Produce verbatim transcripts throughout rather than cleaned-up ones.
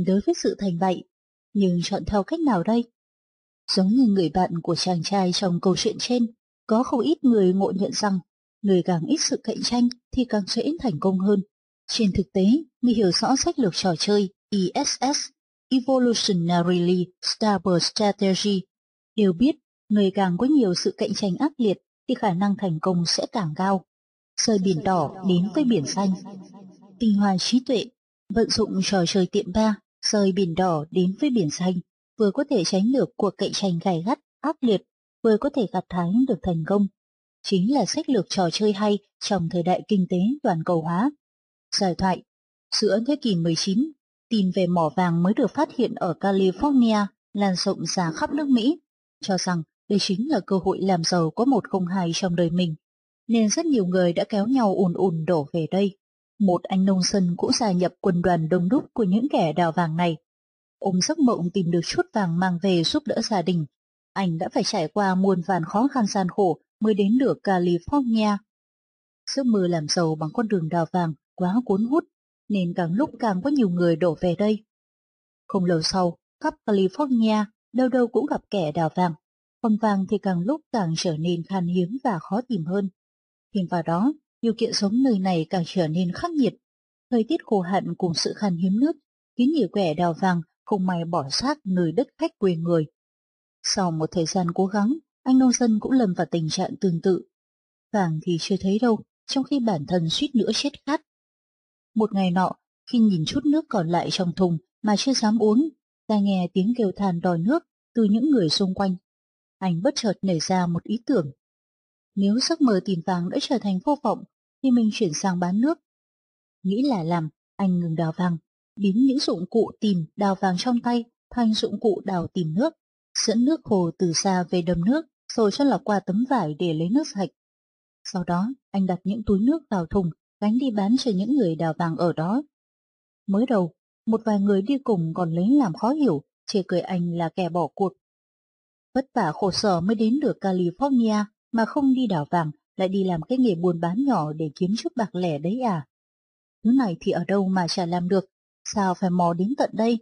tin đối với sự thành bại, nhưng chọn theo cách nào đây? Giống như người bạn của chàng trai trong câu chuyện trên, có không ít người ngộ nhận rằng người càng ít sự cạnh tranh thì càng dễ thành công hơn. Trên thực tế, người hiểu rõ sách lược trò chơi E S S, Evolutionarily Stable Strategy, đều biết người càng có nhiều sự cạnh tranh ác liệt thì khả năng thành công sẽ càng cao. Rời biển đỏ đến với biển xanh. Tinh hoa trí tuệ, vận dụng trò chơi tiệm ba, rời biển đỏ đến với biển xanh, vừa có thể tránh được cuộc cạnh tranh gay gắt, ác liệt, vừa có thể gặt hái được thành công. Chính là sách lược trò chơi hay trong thời đại kinh tế toàn cầu hóa. Giải thoại, giữa thế kỷ mười chín, tin về mỏ vàng mới được phát hiện ở California lan rộng ra khắp nước Mỹ, cho rằng đây chính là cơ hội làm giàu có một không hai trong đời mình, nên rất nhiều người đã kéo nhau ùn ùn đổ về đây. Một anh nông dân cũng gia nhập quân đoàn đông đúc của những kẻ đào vàng này. Ôm giấc mộng tìm được chút vàng mang về giúp đỡ gia đình, anh đã phải trải qua muôn vàn khó khăn gian khổ mới đến được California. Giấc mơ làm giàu bằng con đường đào vàng quá cuốn hút, nên càng lúc càng có nhiều người đổ về đây. Không lâu sau, khắp California, đâu đâu cũng gặp kẻ đào vàng, còn vàng thì càng lúc càng trở nên khan hiếm và khó tìm hơn. Thêm vào đó, điều kiện sống nơi này càng trở nên khắc nghiệt. Thời tiết khô hạn cùng sự khan hiếm nước khiến nhiều kẻ đào vàng không may bỏ xác nơi đất khách quê người. Sau một thời gian cố gắng, anh nông dân cũng lâm vào tình trạng tương tự. Vàng thì chưa thấy đâu, trong khi bản thân suýt nữa chết khát. Một ngày nọ, khi nhìn chút nước còn lại trong thùng mà chưa dám uống, ta nghe tiếng kêu than đòi nước từ những người xung quanh. Anh bất chợt nảy ra một ý tưởng. Nếu giấc mơ tìm vàng đã trở thành vô vọng, thì mình chuyển sang bán nước. Nghĩ là làm, anh ngừng đào vàng, biến những dụng cụ tìm đào vàng trong tay thành dụng cụ đào tìm nước, dẫn nước hồ từ xa về đầm nước, rồi cho lọc qua tấm vải để lấy nước sạch. Sau đó, anh đặt những túi nước vào thùng, gánh đi bán cho những người đào vàng ở đó. Mới đầu, một vài người đi cùng còn lấy làm khó hiểu, chê cười anh là kẻ bỏ cuộc. Vất vả khổ sở mới đến được California mà không đi đào vàng, lại đi làm cái nghề buôn bán nhỏ để kiếm chút bạc lẻ đấy à? Thứ này thì ở đâu mà chả làm được, sao phải mò đến tận đây?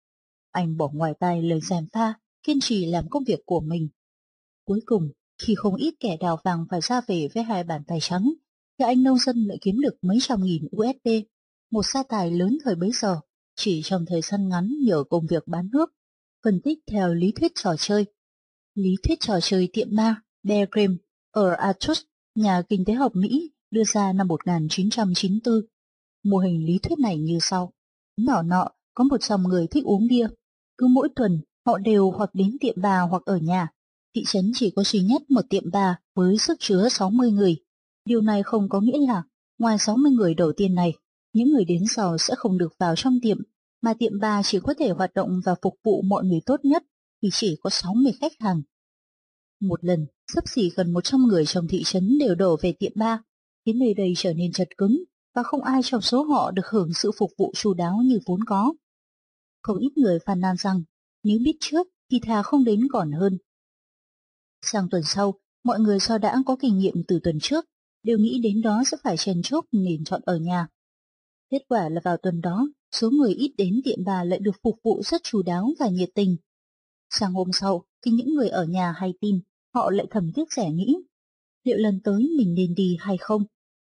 Anh bỏ ngoài tai lời gièm pha, kiên trì làm công việc của mình. Cuối cùng, khi không ít kẻ đào vàng phải ra về với hai bàn tay trắng, thì anh nông dân lại kiếm được mấy trăm nghìn u ét đê, một gia tài lớn thời bấy giờ, chỉ trong thời gian ngắn nhờ công việc bán nước. Phân tích theo lý thuyết trò chơi. Lý thuyết trò chơi tiệm ma Bear Grylls ở Athos, nhà kinh tế học Mỹ, đưa ra năm một nghìn chín trăm chín mươi tư. Mô hình lý thuyết này như sau. Nhỏ nọ có một dòng người thích uống bia. Cứ mỗi tuần, họ đều hoặc đến tiệm bar hoặc ở nhà. Thị trấn chỉ có duy nhất một tiệm bar với sức chứa sáu mươi người. Điều này không có nghĩa là, ngoài sáu mươi người đầu tiên này, những người đến sau sẽ không được vào trong tiệm, mà tiệm bar chỉ có thể hoạt động và phục vụ mọi người tốt nhất thì chỉ có sáu mươi khách hàng. Một lần, xấp xỉ gần một trăm người trong thị trấn đều đổ về tiệm bar, khiến nơi đây trở nên chật cứng, và không ai trong số họ được hưởng sự phục vụ chu đáo như vốn có. Không ít người phàn nàn rằng, nếu biết trước thì thà không đến còn hơn. Sang tuần sau, mọi người do đã có kinh nghiệm từ tuần trước, đều nghĩ đến đó sẽ phải chen chúc nên chọn ở nhà. Kết quả là vào tuần đó, số người ít đến tiệm bar lại được phục vụ rất chu đáo và nhiệt tình. Sang hôm sau, khi những người ở nhà hay tin, họ lại thầm tiếc rẻ nghĩ, liệu lần tới mình nên đi hay không?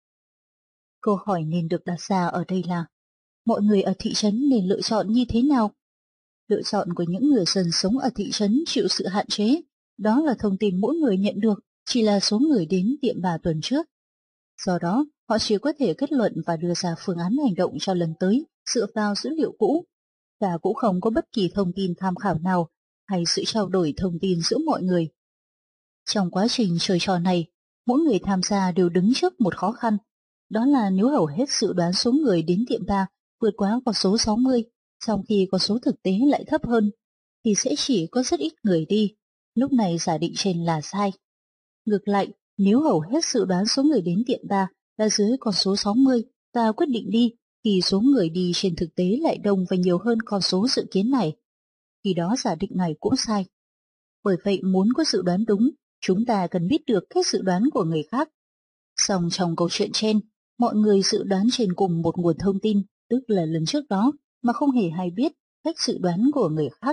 Câu hỏi nên được đặt ra ở đây là, mọi người ở thị trấn nên lựa chọn như thế nào? Lựa chọn của những người dân sống ở thị trấn chịu sự hạn chế, đó là thông tin mỗi người nhận được chỉ là số người đến tiệm bar tuần trước. Do đó, họ chỉ có thể kết luận và đưa ra phương án hành động cho lần tới dựa vào dữ liệu cũ, và cũng không có bất kỳ thông tin tham khảo nào hay sự trao đổi thông tin giữa mọi người. Trong quá trình chơi trò này, mỗi người tham gia đều đứng trước một khó khăn, đó là nếu hầu hết dự đoán số người đến tiệm bar vượt quá con số sáu mươi, trong khi con số thực tế lại thấp hơn, thì sẽ chỉ có rất ít người đi, lúc này giả định trên là sai. Ngược lại, nếu hầu hết dự đoán số người đến tiệm bar là dưới con số sáu mươi và quyết định đi, thì số người đi trên thực tế lại đông và nhiều hơn con số dự kiến này. Khi đó giả định này cũng sai. Bởi vậy muốn có dự đoán đúng, chúng ta cần biết được cách dự đoán của người khác. Song trong câu chuyện trên, mọi người dự đoán trên cùng một nguồn thông tin, tức là lần trước đó, mà không hề hay biết cách dự đoán của người khác.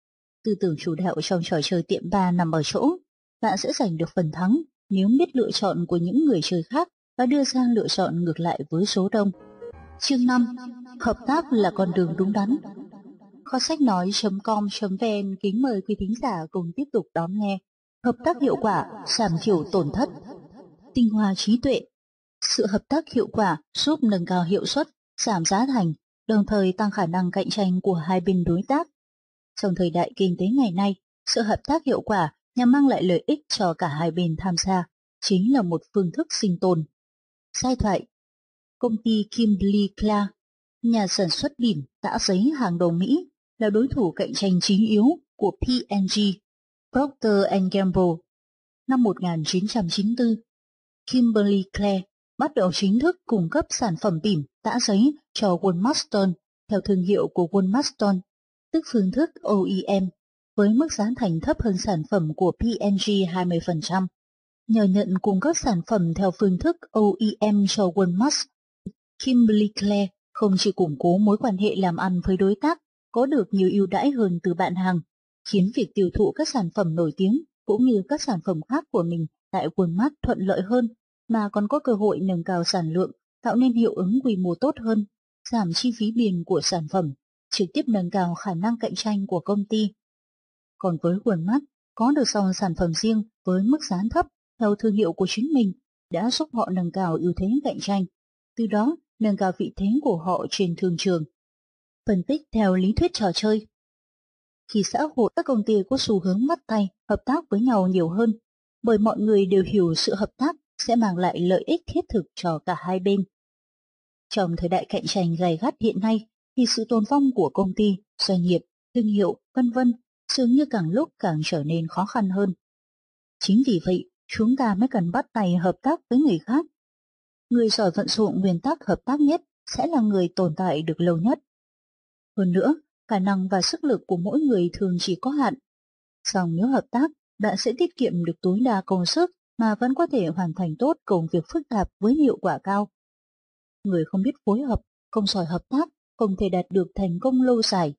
Tư tưởng chủ đạo trong trò chơi tiệm ba nằm ở chỗ, bạn sẽ giành được phần thắng nếu biết lựa chọn của những người chơi khác và đưa ra lựa chọn ngược lại với số đông. Chương năm. Hợp tác là con đường đúng đắn. Kho sách nói com vn kính mời quý thính giả cùng tiếp tục đón nghe Hợp tác hiệu quả, giảm thiểu tổn thất. Tinh hoa trí tuệ. Sự hợp tác hiệu quả giúp nâng cao hiệu suất, giảm giá thành, đồng thời tăng khả năng cạnh tranh của hai bên đối tác. Trong thời đại kinh tế ngày nay, sự hợp tác hiệu quả nhằm mang lại lợi ích cho cả hai bên tham gia, chính là một phương thức sinh tồn. Giai thoại. Công ty Kimberly-Clark, nhà sản xuất bỉm tã giấy hàng đầu Mỹ, là đối thủ cạnh tranh chính yếu của pê and giê, Procter and Gamble. Năm một nghìn chín trăm chín mươi tư, Kimberly-Clark bắt đầu chính thức cung cấp sản phẩm bỉm tã giấy cho Walmart theo thương hiệu của Walmart, tức phương thức o e em, với mức giá thành thấp hơn sản phẩm của pê and giê hai mươi phần trăm. Nhờ nhận cung cấp sản phẩm theo phương thức o e em cho Walmart, Kimberly-Clark không chỉ củng cố mối quan hệ làm ăn với đối tác, có được nhiều ưu đãi hơn từ bạn hàng, khiến việc tiêu thụ các sản phẩm nổi tiếng cũng như các sản phẩm khác của mình tại Walmart thuận lợi hơn, mà còn có cơ hội nâng cao sản lượng, tạo nên hiệu ứng quy mô tốt hơn, giảm chi phí biên của sản phẩm, trực tiếp nâng cao khả năng cạnh tranh của công ty. Còn với Walmart, có được dòng sản phẩm riêng với mức giá thấp theo thương hiệu của chính mình đã giúp họ nâng cao ưu thế cạnh tranh, từ đó nâng cao vị thế của họ trên thương trường. Phân tích theo lý thuyết trò chơi. Khi xã hội các công ty có xu hướng bắt tay hợp tác với nhau nhiều hơn, bởi mọi người đều hiểu sự hợp tác sẽ mang lại lợi ích thiết thực cho cả hai bên. Trong thời đại cạnh tranh gay gắt hiện nay, thì sự tồn vong của công ty, doanh nghiệp, thương hiệu, vân vân dường như càng lúc càng trở nên khó khăn hơn. Chính vì vậy, chúng ta mới cần bắt tay hợp tác với người khác. Người giỏi vận dụng nguyên tắc hợp tác nhất sẽ là người tồn tại được lâu nhất. Hơn nữa, khả năng và sức lực của mỗi người thường chỉ có hạn. Song nếu hợp tác, bạn sẽ tiết kiệm được tối đa công sức mà vẫn có thể hoàn thành tốt công việc phức tạp với hiệu quả cao. Người không biết phối hợp, không giỏi hợp tác, không thể đạt được thành công lâu dài.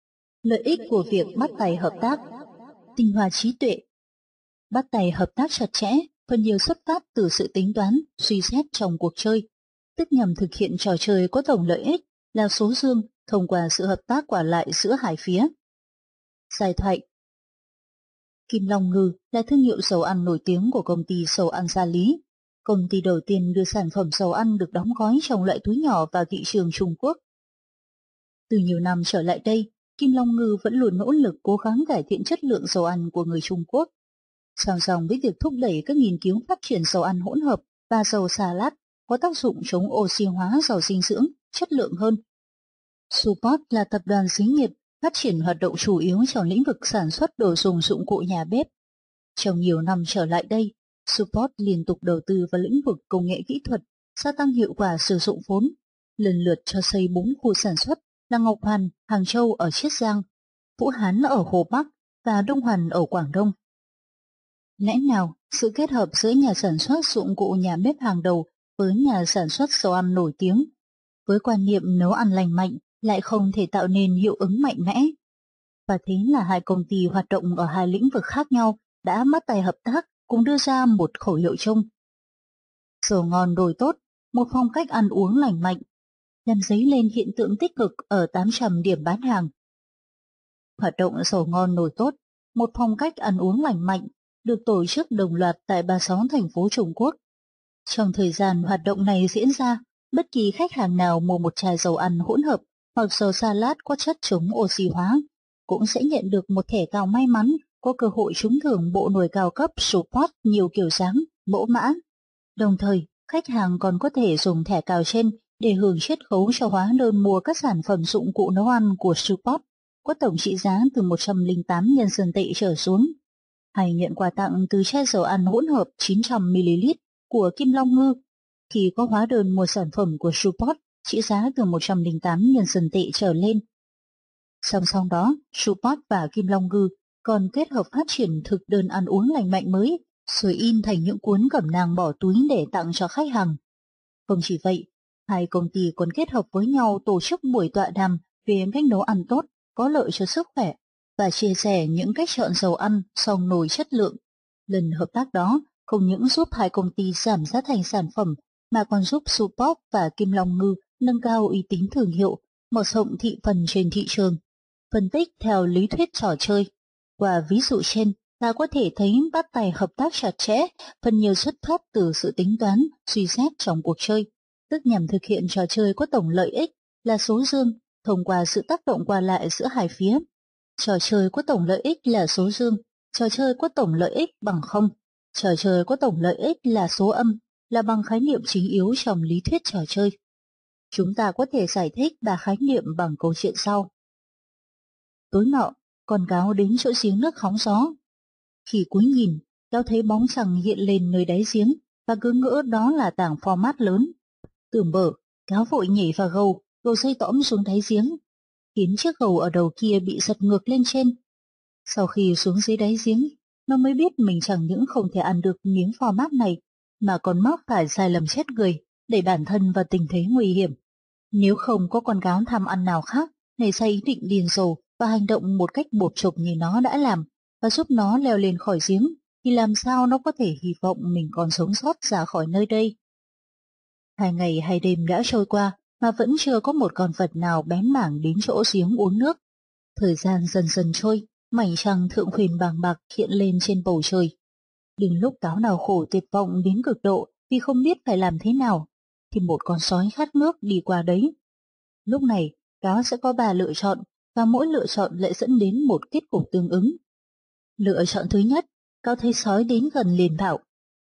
Lợi ích của việc bắt tay hợp tác. Tinh hoa trí tuệ. Bắt tay hợp tác chặt chẽ phần nhiều xuất phát từ sự tính toán, suy xét trong cuộc chơi, tức nhằm thực hiện trò chơi có tổng lợi ích là số dương thông qua sự hợp tác quả lại giữa hai phía. Giai thoại. Kim Long Ngư là thương hiệu dầu ăn nổi tiếng của công ty dầu ăn Gia Lý, công ty đầu tiên đưa sản phẩm dầu ăn được đóng gói trong loại túi nhỏ vào thị trường Trung Quốc. Từ nhiều năm trở lại đây, Kim Long Ngư vẫn luôn nỗ lực cố gắng cải thiện chất lượng dầu ăn của người Trung Quốc. Song song với việc thúc đẩy các nghiên cứu phát triển dầu ăn hỗn hợp và dầu xà lát có tác dụng chống oxy hóa giàu dinh dưỡng, chất lượng hơn. Suport là tập đoàn xí nghiệp phát triển hoạt động chủ yếu trong lĩnh vực sản xuất đồ dùng dụng cụ nhà bếp. Trong nhiều năm trở lại đây, Suport liên tục đầu tư vào lĩnh vực công nghệ kỹ thuật, gia tăng hiệu quả sử dụng vốn, lần lượt cho xây bốn khu sản xuất là Ngọc Hoàn, Hàng Châu ở Chiết Giang, Vũ Hán ở Hồ Bắc và Đông Hoàn ở Quảng Đông. Lẽ nào sự kết hợp giữa nhà sản xuất dụng cụ nhà bếp hàng đầu với nhà sản xuất dầu ăn nổi tiếng, với quan niệm nấu ăn lành mạnh lại không thể tạo nên hiệu ứng mạnh mẽ? Và thế là hai công ty hoạt động ở hai lĩnh vực khác nhau đã bắt tay hợp tác cùng đưa ra một khẩu hiệu chung. Dầu ngon đồi tốt, một phong cách ăn uống lành mạnh, làm dấy lên hiện tượng tích cực ở tám trăm điểm bán hàng. Hoạt động dầu ngon nồi tốt, một phong cách ăn uống lành mạnh, được tổ chức đồng loạt tại ba mươi sáu thành phố Trung Quốc. Trong thời gian hoạt động này diễn ra, bất kỳ khách hàng nào mua một chai dầu ăn hỗn hợp hoặc dầu salad có chất chống oxy hóa cũng sẽ nhận được một thẻ cào may mắn, có cơ hội trúng thưởng bộ nồi cao cấp Support nhiều kiểu dáng, mẫu mã. Đồng thời, khách hàng còn có thể dùng thẻ cào trên để hưởng chiết khấu cho hóa đơn mua các sản phẩm dụng cụ nấu ăn của Support, có tổng trị giá từ một trăm lẻ tám nhân dân tệ trở xuống, hay nhận quà tặng từ chai dầu ăn hỗn hợp chín trăm mi li lít của Kim Long Ngư khi có hóa đơn mua sản phẩm của Support trị giá từ một trăm lẻ tám nhân dân tệ trở lên. Song song đó, Support và Kim Long Ngư còn kết hợp phát triển thực đơn ăn uống lành mạnh mới, rồi in thành những cuốn cẩm nang bỏ túi để tặng cho khách hàng. Không chỉ vậy, hai công ty còn kết hợp với nhau tổ chức buổi tọa đàm về cách nấu ăn tốt, có lợi cho sức khỏe và chia sẻ những cách chọn dầu ăn song nồi chất lượng. Lần hợp tác đó không những giúp hai công ty giảm giá thành sản phẩm mà còn giúp Suport và Kim Long Ngư nâng cao uy tín thương hiệu, mở rộng thị phần trên thị trường. Phân tích theo lý thuyết trò chơi. Qua ví dụ trên, ta có thể thấy bắt tay hợp tác chặt chẽ phần nhiều xuất phát từ sự tính toán, suy xét trong cuộc chơi, tức nhằm thực hiện trò chơi có tổng lợi ích là số dương thông qua sự tác động qua lại giữa hai phía. Trò chơi có tổng lợi ích là số dương, trò chơi có tổng lợi ích bằng không, trò chơi có tổng lợi ích là số âm, là bằng khái niệm chính yếu trong lý thuyết trò chơi. Chúng ta có thể giải thích ba khái niệm bằng câu chuyện sau. Tối nọ, con cáo đến chỗ giếng nước hóng gió. Khi cúi nhìn, cáo thấy bóng trăng hiện lên nơi đáy giếng và cứ ngỡ đó là tảng format lớn. Tưởng bở, cáo vội nhảy vào gầu, gầu dây tõm xuống đáy giếng, khiến chiếc gầu ở đầu kia bị giật ngược lên trên. Sau khi xuống dưới đáy giếng, nó mới biết mình chẳng những không thể ăn được miếng format này, mà còn mắc phải sai lầm chết người, đẩy bản thân vào tình thế nguy hiểm. Nếu không có con cáo tham ăn nào khác, nảy ra ý định điên rồ và hành động một cách bộp chộp như nó đã làm, và giúp nó leo lên khỏi giếng, thì làm sao nó có thể hy vọng mình còn sống sót ra khỏi nơi đây. Hai ngày hai đêm đã trôi qua, mà vẫn chưa có một con vật nào bén mảng đến chỗ giếng uống nước. Thời gian dần dần trôi, mảnh trăng thượng huyền bàng bạc hiện lên trên bầu trời. Đến lúc cáo nào khổ tuyệt vọng đến cực độ vì không biết phải làm thế nào, thì một con sói khát nước đi qua đấy. Lúc này, cáo sẽ có ba lựa chọn, và mỗi lựa chọn lại dẫn đến một kết cục tương ứng. Lựa chọn thứ nhất, cáo thấy sói đến gần liền bảo: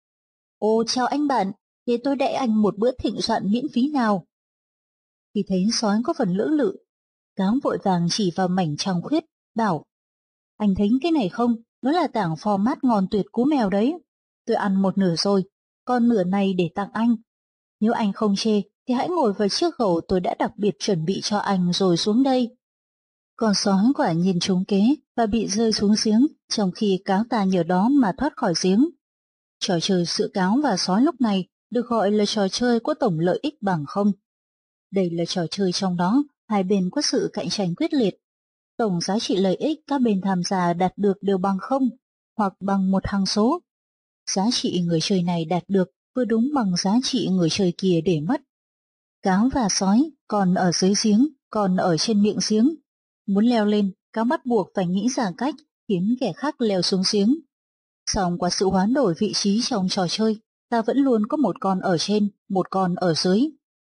"Ô chào anh bạn, để tôi đãi anh một bữa thịnh soạn miễn phí nào." Khi thấy sói có phần lưỡng lự, cáo vội vàng chỉ vào mảnh trăng khuyết, bảo: "Anh thấy cái này không? Nó là tảng format ngon tuyệt cú mèo đấy. Tôi ăn một nửa rồi, còn nửa này để tặng anh. Nếu anh không chê, thì hãy ngồi vào chiếc gầu tôi đã đặc biệt chuẩn bị cho anh rồi xuống đây." Con sói quả nhiên trúng kế và bị rơi xuống giếng, trong khi cáo ta nhờ đó mà thoát khỏi giếng. Trò chơi giữa cáo và sói lúc này được gọi là trò chơi có tổng lợi ích bằng không. Đây là trò chơi trong đó hai bên có sự cạnh tranh quyết liệt. Tổng giá trị lợi ích các bên tham gia đạt được đều bằng không, hoặc bằng một hằng số. Giá trị người chơi này đạt được vừa đúng bằng giá trị người chơi kia để mất. Cáo và sói còn ở dưới giếng, còn ở trên miệng giếng. Muốn leo lên, cáo bắt buộc phải nghĩ ra cách khiến kẻ khác leo xuống giếng. Song qua sự hoán đổi vị trí trong trò chơi, ta vẫn luôn có một con ở trên, một con ở dưới.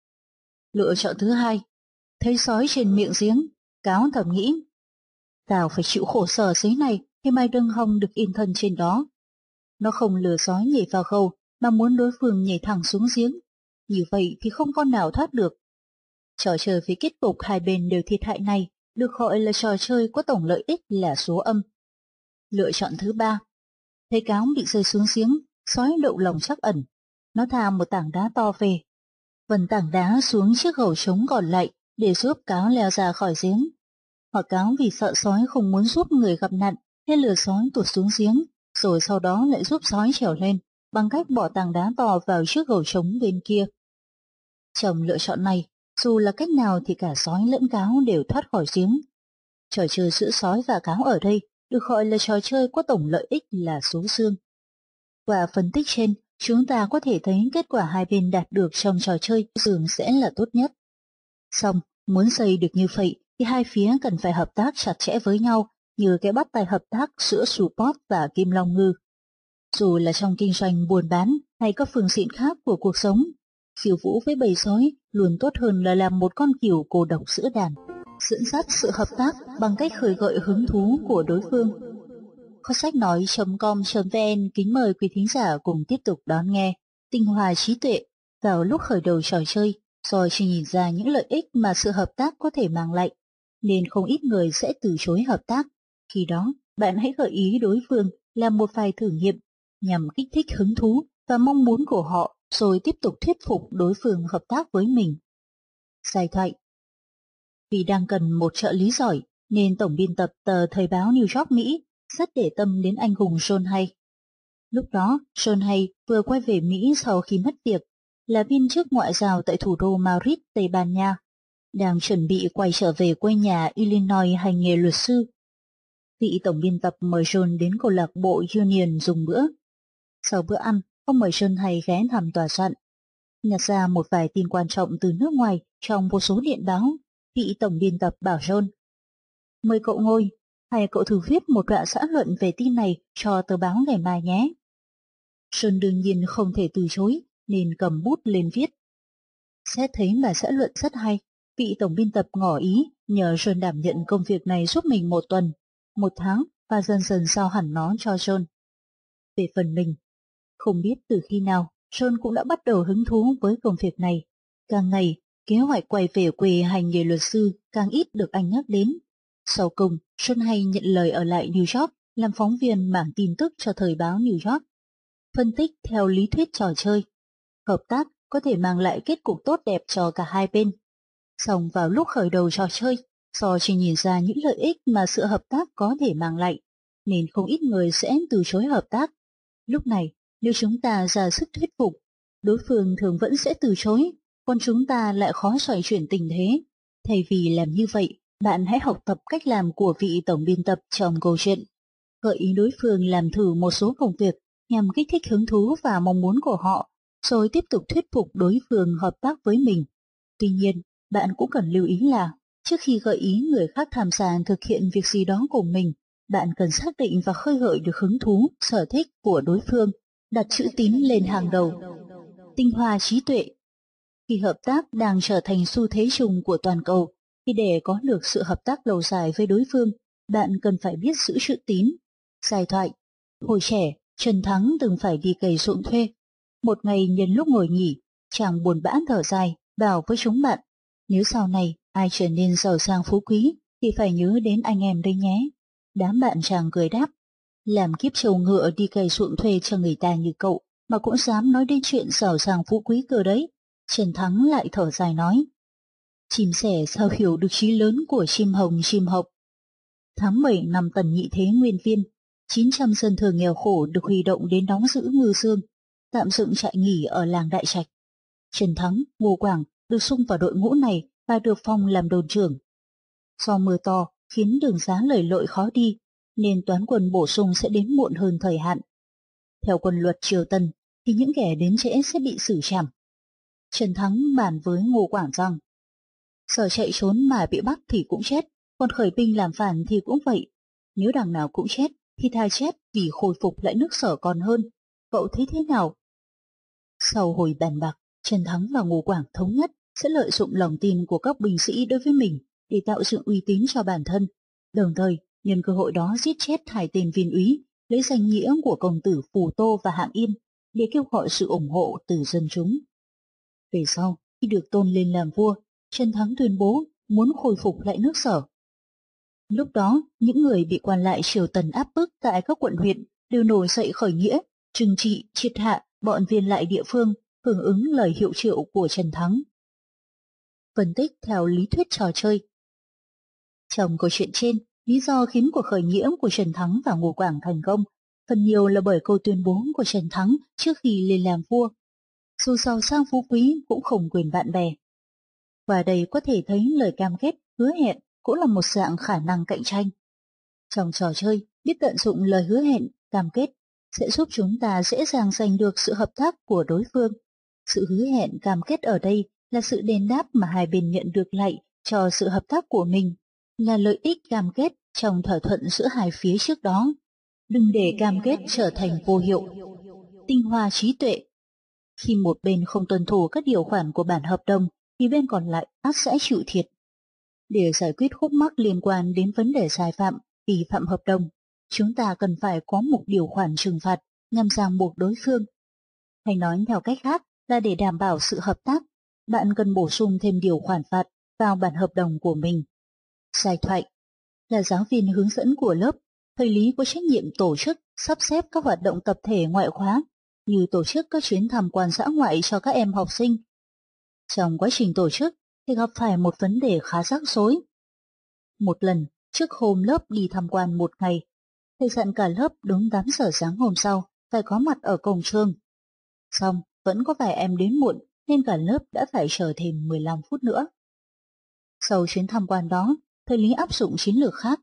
Lựa chọn thứ hai, thấy sói trên miệng giếng, cáo thầm nghĩ: "Tao phải chịu khổ sở dưới này thì mày đừng hòng được yên thân trên đó." Nó không lừa sói nhảy vào gầu mà muốn đối phương nhảy thẳng xuống giếng. Như vậy thì không con nào thoát được. Trò chơi với kết cục hai bên đều thiệt hại này được gọi là trò chơi có tổng lợi ích là số âm. Lựa chọn thứ ba, thấy cáo bị rơi xuống giếng, sói đậu lòng trắc ẩn. Nó thà một tảng đá to về, vần tảng đá xuống chiếc gầu trống còn lại để giúp cáo leo ra khỏi giếng. Hoặc cáo vì sợ sói không muốn giúp người gặp nạn nên lừa sói tuột xuống giếng, rồi sau đó lại giúp sói trèo lên bằng cách bỏ tảng đá to vào chiếc gầu trống bên kia. Trong lựa chọn này, dù là cách nào thì cả sói lẫn cáo đều thoát khỏi giếng. Trò chơi giữa sói và cáo ở đây được gọi là trò chơi có tổng lợi ích là số dương. Qua phân tích trên, chúng ta có thể thấy kết quả hai bên đạt được trong trò chơi thường sẽ là tốt nhất. Song, muốn xây được như vậy thì hai phía cần phải hợp tác chặt chẽ với nhau, như cái bắt tay hợp tác giữa Suport và Kim Long Ngư. Dù là trong kinh doanh buôn bán hay các phương diện khác của cuộc sống, khiêu vũ với bầy sói luôn tốt hơn là làm một con cừu cô độc giữa đàn, dẫn dắt sự hợp tác bằng cách khơi gợi hứng thú của đối phương. Kho sách nói chấm com chấm vn kính mời quý thính giả cùng tiếp tục đón nghe Tinh Hoa Trí Tuệ vào lúc khởi đầu trò chơi, do chỉ nhìn ra những lợi ích mà sự hợp tác có thể mang lại, nên không ít người sẽ từ chối hợp tác. Khi đó, bạn hãy gợi ý đối phương làm một vài thử nghiệm nhằm kích thích hứng thú và mong muốn của họ, rồi tiếp tục thuyết phục đối phương hợp tác với mình. Giải thoại. Vì đang cần một trợ lý giỏi, nên tổng biên tập tờ Thời báo New York Mỹ rất để tâm đến anh hùng John Hay. Lúc đó, John Hay vừa quay về Mỹ sau khi mất việc, là viên chức ngoại giao tại thủ đô Madrid, Tây Ban Nha. đang chuẩn bị quay trở về quê nhà Illinois hành nghề luật sư. Vị tổng biên tập mời John đến câu lạc bộ Union dùng bữa. Sau bữa ăn, ông mời John hay ghé thăm tòa soạn. Nhặt ra một vài tin quan trọng từ nước ngoài trong một số điện báo, vị tổng biên tập bảo John: "Mời cậu ngồi, hay cậu thử viết một đoạn xã luận về tin này cho tờ báo ngày mai nhé." John đương nhiên không thể từ chối, nên cầm bút lên viết. Xét thấy bài xã luận rất hay, vị tổng biên tập ngỏ ý nhờ John đảm nhận công việc này giúp mình một tuần, một tháng và dần dần giao hẳn nó cho John. Về phần mình, không biết từ khi nào, John cũng đã bắt đầu hứng thú với công việc này. Càng ngày, kế hoạch quay về quê hành nghề luật sư càng ít được anh nhắc đến. Sau cùng, John hay nhận lời ở lại New York làm phóng viên mảng tin tức cho thời báo New York. Phân tích theo lý thuyết trò chơi. Hợp tác có thể mang lại kết cục tốt đẹp cho cả hai bên. Song vào lúc khởi đầu trò chơi, do chỉ nhìn ra những lợi ích mà sự hợp tác có thể mang lại, nên không ít người sẽ từ chối hợp tác. Lúc này, nếu chúng ta ra sức thuyết phục, đối phương thường vẫn sẽ từ chối, còn chúng ta lại khó xoay chuyển tình thế. Thay vì làm như vậy, bạn hãy học tập cách làm của vị tổng biên tập trong câu chuyện. Gợi ý đối phương làm thử một số công việc nhằm kích thích hứng thú và mong muốn của họ, rồi tiếp tục thuyết phục đối phương hợp tác với mình. Tuy nhiên, bạn cũng cần lưu ý là, trước khi gợi ý người khác tham gia thực hiện việc gì đó của mình, bạn cần xác định và khơi gợi được hứng thú, sở thích của đối phương, đặt chữ tín lên hàng đầu. Tinh hoa trí tuệ. Khi hợp tác đang trở thành xu thế chung của toàn cầu, thì để có được sự hợp tác lâu dài với đối phương, bạn cần phải biết giữ chữ tín. Giai thoại. Hồi trẻ, Trần Thắng từng phải đi cày ruộng thuê. Một ngày nhân lúc ngồi nghỉ, chàng buồn bã thở dài, bảo với chúng bạn: "Nếu sau này ai trở nên giàu sang phú quý, thì phải nhớ đến anh em đây nhé." Đám bạn chàng cười đáp: "Làm kiếp trâu ngựa đi cày ruộng thuê cho người ta như cậu, mà cũng dám nói đến chuyện giàu sang phú quý cơ đấy." Trần Thắng lại thở dài nói: "Chim sẻ sao hiểu được trí lớn của chim hồng chim hộc." Tháng bảy năm Tần Nhị Thế Nguyên Viên, chín trăm dân thường nghèo khổ được huy động đến đóng giữ Ngư Dương, tạm dựng trại nghỉ ở làng Đại Trạch. Trần Thắng, Ngô Quảng được xung vào đội ngũ này và được phong làm đồn trưởng. Do mưa to khiến đường xá lầy lội khó đi, nên toán quân bổ sung sẽ đến muộn hơn thời hạn. Theo quân luật triều Tân, thì những kẻ đến trễ sẽ bị xử trảm. Trần Thắng bàn với Ngô Quảng rằng: "Sợ chạy trốn mà bị bắt thì cũng chết, còn khởi binh làm phản thì cũng vậy. Nếu đằng nào cũng chết, thì thà chết vì khôi phục lại nước Sở còn hơn. Cậu thấy thế nào?" Sau hồi bàn bạc, Trần Thắng và Ngô Quảng thống nhất sẽ lợi dụng lòng tin của các binh sĩ đối với mình để tạo dựng uy tín cho bản thân, đồng thời nhân cơ hội đó giết chết hai tên viên úy, lấy danh nghĩa của công tử Phù Tô và Hạng Yên để kêu gọi sự ủng hộ từ dân chúng. Về sau, khi được tôn lên làm vua, Trần Thắng tuyên bố muốn khôi phục lại nước Sở. Lúc đó, những người bị quan lại triều Tần áp bức tại các quận huyện đều nổi dậy khởi nghĩa, trừng trị, triệt hạ bọn viên lại địa phương, hưởng ứng lời hiệu triệu của Trần Thắng. Phân tích theo lý thuyết trò chơi. Trong câu chuyện trên, lý do khiến cuộc khởi nghĩa của Trần Thắng và Ngô Quảng thành công phần nhiều là bởi câu tuyên bố của Trần Thắng trước khi lên làm vua: "Dù giàu sang phú quý cũng không quên bạn bè." Qua đây có thể thấy lời cam kết, hứa hẹn cũng là một dạng khả năng cạnh tranh. Trong trò chơi, biết tận dụng lời hứa hẹn, cam kết sẽ giúp chúng ta dễ dàng giành được sự hợp tác của đối phương. Sự hứa hẹn cam kết ở đây là sự đền đáp mà hai bên nhận được lại cho sự hợp tác của mình, là lợi ích cam kết trong thỏa thuận giữa hai phía trước đó. Đừng để cam kết trở thành vô hiệu. Tinh hoa trí tuệ. Khi một bên không tuân thủ các điều khoản của bản hợp đồng, thì bên còn lại ắt sẽ chịu thiệt. Để giải quyết khúc mắc liên quan đến vấn đề sai phạm, vi phạm hợp đồng, chúng ta cần phải có một điều khoản trừng phạt nhằm ràng buộc đối phương. Hay nói theo cách khác là để đảm bảo sự hợp tác, bạn cần bổ sung thêm điều khoản phạt vào bản hợp đồng của mình. Giai thoại. Là giáo viên hướng dẫn của lớp, thầy Lý có trách nhiệm tổ chức, sắp xếp các hoạt động tập thể ngoại khóa, như tổ chức các chuyến tham quan dã ngoại cho các em học sinh. Trong quá trình tổ chức thì gặp phải một vấn đề khá rắc rối. Một lần, trước hôm lớp đi tham quan một ngày, thầy dặn cả lớp đúng tám giờ sáng hôm sau phải có mặt ở cổng trường. Xong, vẫn có vài em đến muộn nên cả lớp đã phải chờ thêm mười lăm phút nữa. Sau chuyến tham quan đó, thầy Lý áp dụng chiến lược khác.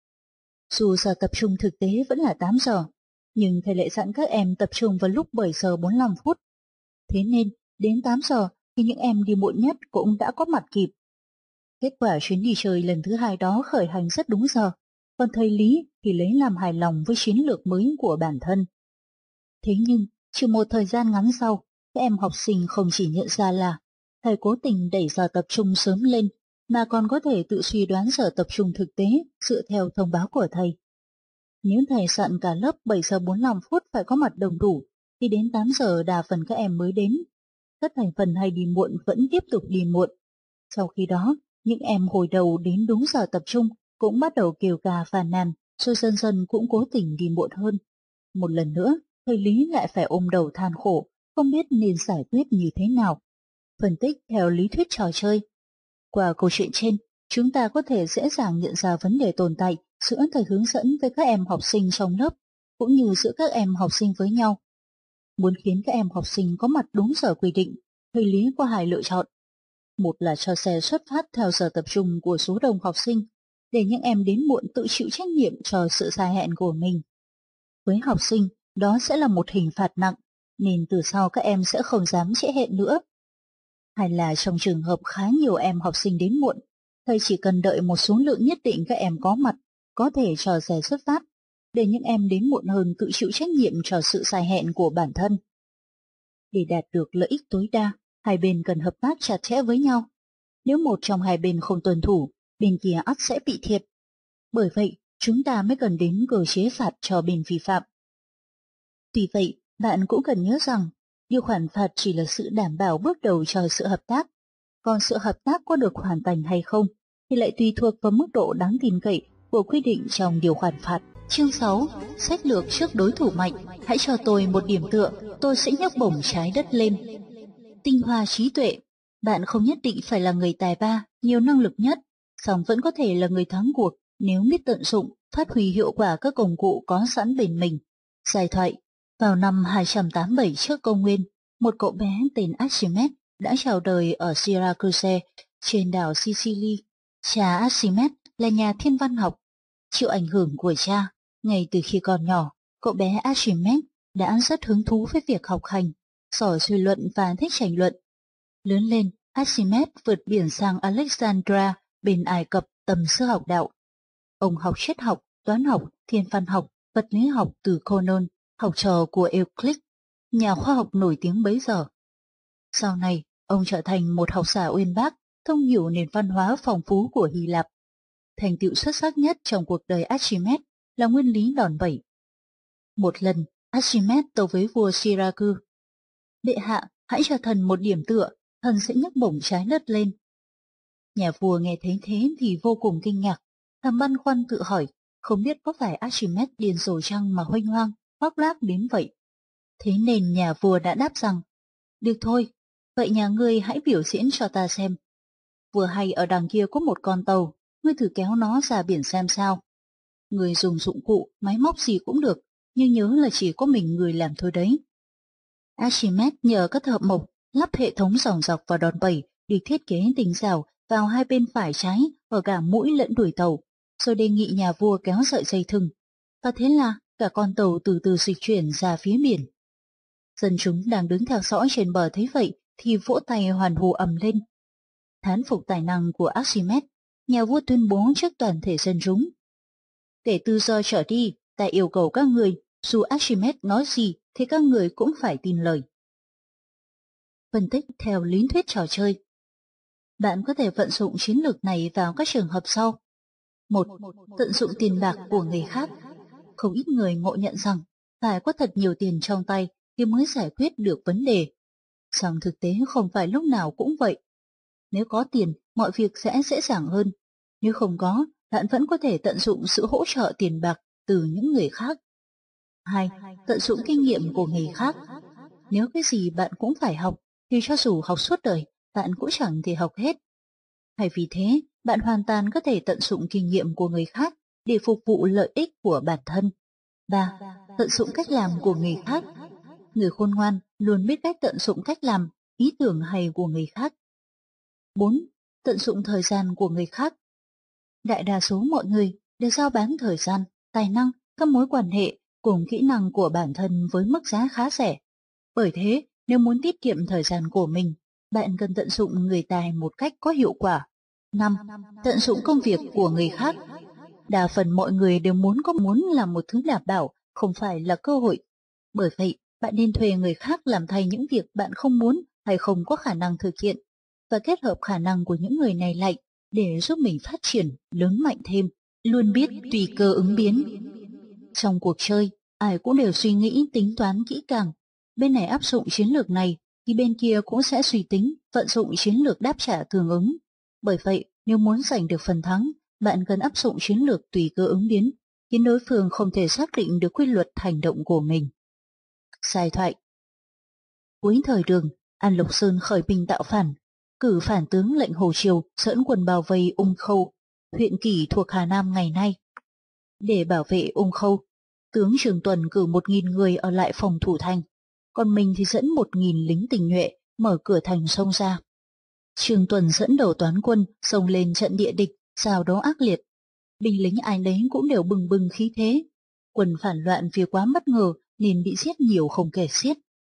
Dù giờ tập trung thực tế vẫn là tám giờ, nhưng thầy lại dặn các em tập trung vào lúc bảy giờ bốn mươi lăm phút. Thế nên, đến tám giờ thì những em đi muộn nhất cũng đã có mặt kịp. Kết quả chuyến đi chơi lần thứ hai đó khởi hành rất đúng giờ, còn thầy Lý thì lấy làm hài lòng với chiến lược mới của bản thân. Thế nhưng, chỉ một thời gian ngắn sau, các em học sinh không chỉ nhận ra là thầy cố tình đẩy giờ tập trung sớm lên, mà còn có thể tự suy đoán giờ tập trung thực tế dựa theo thông báo của thầy. Nếu thầy dặn cả lớp bảy giờ bốn mươi lăm phút phải có mặt đồng đủ, thì đến tám giờ đa phần các em mới đến. Các thành phần hay đi muộn vẫn tiếp tục đi muộn. Sau khi đó, những em hồi đầu đến đúng giờ tập trung cũng bắt đầu kêu ca phàn nàn, rồi dần dần cũng cố tình đi muộn hơn. Một lần nữa, thầy Lý lại phải ôm đầu than khổ, không biết nên giải quyết như thế nào. Phân tích theo lý thuyết trò chơi. Qua câu chuyện trên, chúng ta có thể dễ dàng nhận ra vấn đề tồn tại giữa thầy hướng dẫn với các em học sinh trong lớp, cũng như giữa các em học sinh với nhau. Muốn khiến các em học sinh có mặt đúng giờ quy định, thầy Lý có hai lựa chọn. Một là cho xe xuất phát theo giờ tập trung của số đông học sinh, để những em đến muộn tự chịu trách nhiệm cho sự sai hẹn của mình. Với học sinh, đó sẽ là một hình phạt nặng, nên từ sau các em sẽ không dám trễ hẹn nữa. Hay là trong trường hợp khá nhiều em học sinh đến muộn, thầy chỉ cần đợi một số lượng nhất định các em có mặt, có thể cho xe xuất phát, để những em đến muộn hơn tự chịu trách nhiệm cho sự sai hẹn của bản thân. Để đạt được lợi ích tối đa, hai bên cần hợp tác chặt chẽ với nhau. Nếu một trong hai bên không tuân thủ, bên kia ắt sẽ bị thiệt. Bởi vậy, chúng ta mới cần đến cơ chế phạt cho bên vi phạm. Tuy vậy, bạn cũng cần nhớ rằng, điều khoản phạt chỉ là sự đảm bảo bước đầu cho sự hợp tác. Còn sự hợp tác có được hoàn thành hay không, thì lại tùy thuộc vào mức độ đáng tin cậy của quy định trong điều khoản phạt. Chương sáu. Sách lược trước đối thủ mạnh. Hãy cho tôi một điểm tựa, tôi sẽ nhấc bổng trái đất lên. Tinh hoa trí tuệ. Bạn không nhất định phải là người tài ba, nhiều năng lực nhất, song vẫn có thể là người thắng cuộc nếu biết tận dụng, phát huy hiệu quả các công cụ có sẵn bên mình. Giải thoại. Vào năm hai trăm tám mươi bảy trước công nguyên, một cậu bé tên Archimedes đã chào đời ở Syracuse trên đảo Sicily. Cha Archimedes là nhà thiên văn học. Chịu ảnh hưởng của cha, ngay từ khi còn nhỏ, cậu bé Archimedes đã rất hứng thú với việc học hành, giỏi suy luận và thích tranh luận. Lớn lên, Archimedes vượt biển sang Alexandria bên Ai Cập tầm sư học đạo. Ông học triết học, toán học, thiên văn học, vật lý học từ Conon, học trò của Euclid, nhà khoa học nổi tiếng bấy giờ. Sau này, ông trở thành một học giả uyên bác, thông hiểu nền văn hóa phong phú của Hy Lạp. Thành tựu xuất sắc nhất trong cuộc đời Archimedes là nguyên lý đòn bẩy. Một lần, Archimedes tâu với vua Syracuse: "Bệ hạ, hãy cho thần một điểm tựa, thần sẽ nhấc bổng trái đất lên." Nhà vua nghe thấy thế thì vô cùng kinh ngạc, thầm băn khoăn tự hỏi, không biết có phải Archimedes điên rồ chăng mà huênh hoang, khoác lác đến vậy. Thế nên nhà vua đã đáp rằng: "Được thôi, vậy nhà ngươi hãy biểu diễn cho ta xem. Vừa hay ở đằng kia có một con tàu, ngươi thử kéo nó ra biển xem sao. Ngươi dùng dụng cụ, máy móc gì cũng được, nhưng nhớ là chỉ có mình người làm thôi đấy." Archimedes nhờ các thợ mộc lắp hệ thống dòng dọc và đòn bẩy được thiết kế tinh xảo vào hai bên phải trái ở cả mũi lẫn đuôi tàu, rồi đề nghị nhà vua kéo sợi dây thừng. Và thế là cả con tàu từ từ dịch chuyển ra phía biển. Dân chúng đang đứng theo dõi trên bờ thấy vậy thì vỗ tay hoan hô ầm lên. Thán phục tài năng của Archimedes, nhà vua tuyên bố trước toàn thể dân chúng: "Kể từ giờ trở đi, ta yêu cầu các người, dù Archimedes nói gì thì các người cũng phải tin lời." Phân tích theo lý thuyết trò chơi. Bạn có thể vận dụng chiến lược này vào các trường hợp sau. Một. Tận dụng tiền bạc của người khác. Không ít người ngộ nhận rằng phải có thật nhiều tiền trong tay thì mới giải quyết được vấn đề. Song thực tế không phải lúc nào cũng vậy. Nếu có tiền, mọi việc sẽ dễ dàng hơn. Nếu không có, bạn vẫn có thể tận dụng sự hỗ trợ tiền bạc từ những người khác. Hai. Tận dụng kinh nghiệm của người khác. Nếu cái gì bạn cũng phải học, thì cho dù học suốt đời, bạn cũng chẳng thể học hết. Hay vì thế, bạn hoàn toàn có thể tận dụng kinh nghiệm của người khác để phục vụ lợi ích của bản thân. Ba. Tận dụng cách làm của người khác. Người khôn ngoan luôn biết cách tận dụng cách làm, ý tưởng hay của người khác. Bốn. tận dụng thời gian của người khác. Đại đa số mọi người đều giao bán thời gian, tài năng, các mối quan hệ cùng kỹ năng của bản thân với mức giá khá rẻ. Bởi thế, nếu muốn tiết kiệm thời gian của mình, bạn cần tận dụng người tài một cách có hiệu quả. năm. Tận dụng công việc của người khác. Đa phần mọi người đều muốn có muốn là một thứ đảm bảo, không phải là cơ hội. Bởi vậy, bạn nên thuê người khác làm thay những việc bạn không muốn hay không có khả năng thực hiện, và kết hợp khả năng của những người này lại để giúp mình phát triển, lớn mạnh thêm, luôn biết tùy cơ ứng biến. Trong cuộc chơi, ai cũng đều suy nghĩ tính toán kỹ càng. Bên này áp dụng chiến lược này, thì bên kia cũng sẽ suy tính, vận dụng chiến lược đáp trả tương ứng. Bởi vậy, nếu muốn giành được phần thắng, bạn cần áp dụng chiến lược tùy cơ ứng biến, khiến đối phương không thể xác định được quy luật hành động của mình. Giai thoại. Cuối thời Đường, An Lộc Sơn khởi binh tạo phản, cử phản tướng lệnh Hồ Triều dẫn quân bao vây Ung Khâu, huyện Kỷ thuộc Hà Nam ngày nay. Để bảo vệ Ung Khâu, tướng Trường Tuần cử một nghìn người ở lại phòng thủ thành, còn mình thì dẫn một nghìn lính tình nhuệ mở cửa thành xông ra. Trường Tuần dẫn đầu toán quân xông lên trận địa địch, giao đấu ác liệt. Binh lính ai nấy cũng đều bừng bừng khí thế. Quân phản loạn vì quá bất ngờ nên bị giết nhiều không kể xiết.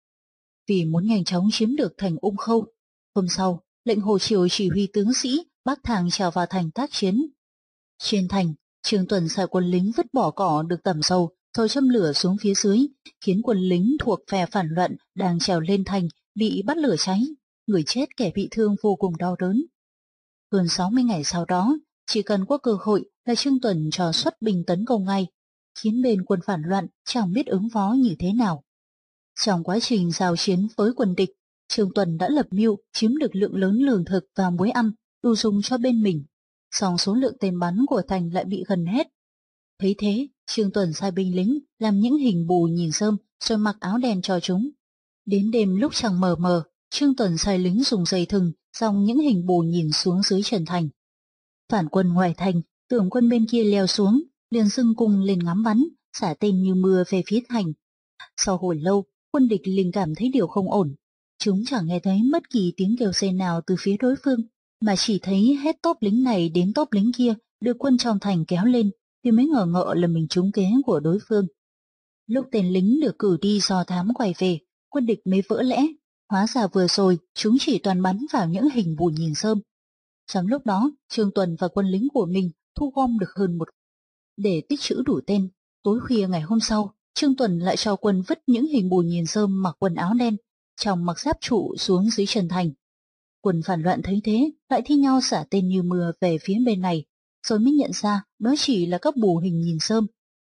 Vì muốn nhanh chóng chiếm được thành Ung Khâu, hôm sau, lệnh Hồ Triều chỉ huy tướng sĩ bắc thang trèo vào thành tác chiến. Trên thành, Trường Tuần sai quân lính vứt bỏ cỏ được tẩm dầu rồi châm lửa xuống phía dưới, khiến quân lính thuộc phe phản loạn đang trèo lên thành bị bắt lửa cháy, người chết kẻ bị thương vô cùng đau đớn. Hơn sáu mươi ngày sau đó, chỉ cần có cơ hội là Trương Tuần cho xuất binh tấn công ngay, khiến bên quân phản loạn chẳng biết ứng phó như thế nào. Trong quá trình giao chiến với quân địch, Trương Tuần đã lập mưu chiếm được lượng lớn lương thực và muối ăn đủ dùng cho bên mình, song số lượng tên bắn của thành lại bị gần hết. Thấy thế, Trương Tuần sai binh lính làm những hình bù nhìn rơm rồi mặc áo đen cho chúng. Đến đêm lúc trăng mờ mờ, Trương Tuần sai lính dùng dây thừng dòng những hình bù nhìn xuống dưới trần thành. Phản quân ngoài thành tưởng quân bên kia leo xuống, liền dưng cung lên ngắm bắn, xả tên như mưa về phía thành. Sau hồi lâu, quân địch liền cảm thấy điều không ổn. Chúng chẳng nghe thấy bất kỳ tiếng kêu rên nào từ phía đối phương, mà chỉ thấy hết tốp lính này đến tốp lính kia đưa quân trong thành kéo lên, thì mới ngờ ngợ là mình trúng kế của đối phương. Lúc tên lính được cử đi do thám quay về, quân địch mới vỡ lẽ, hóa ra vừa rồi chúng chỉ toàn bắn vào những hình bù nhìn rơm. Trong lúc đó, Trương Tuần và quân lính của mình thu gom được hơn một. Để tích trữ đủ tên, tối khuya ngày hôm sau, Trương Tuần lại cho quân vứt những hình bù nhìn rơm mặc quần áo đen, trong mặc giáp trụ xuống dưới trần thành. Quân phản loạn thấy thế, lại thi nhau xả tên như mưa về phía bên này, rồi mới nhận ra đó chỉ là các bù hình nhìn rơm.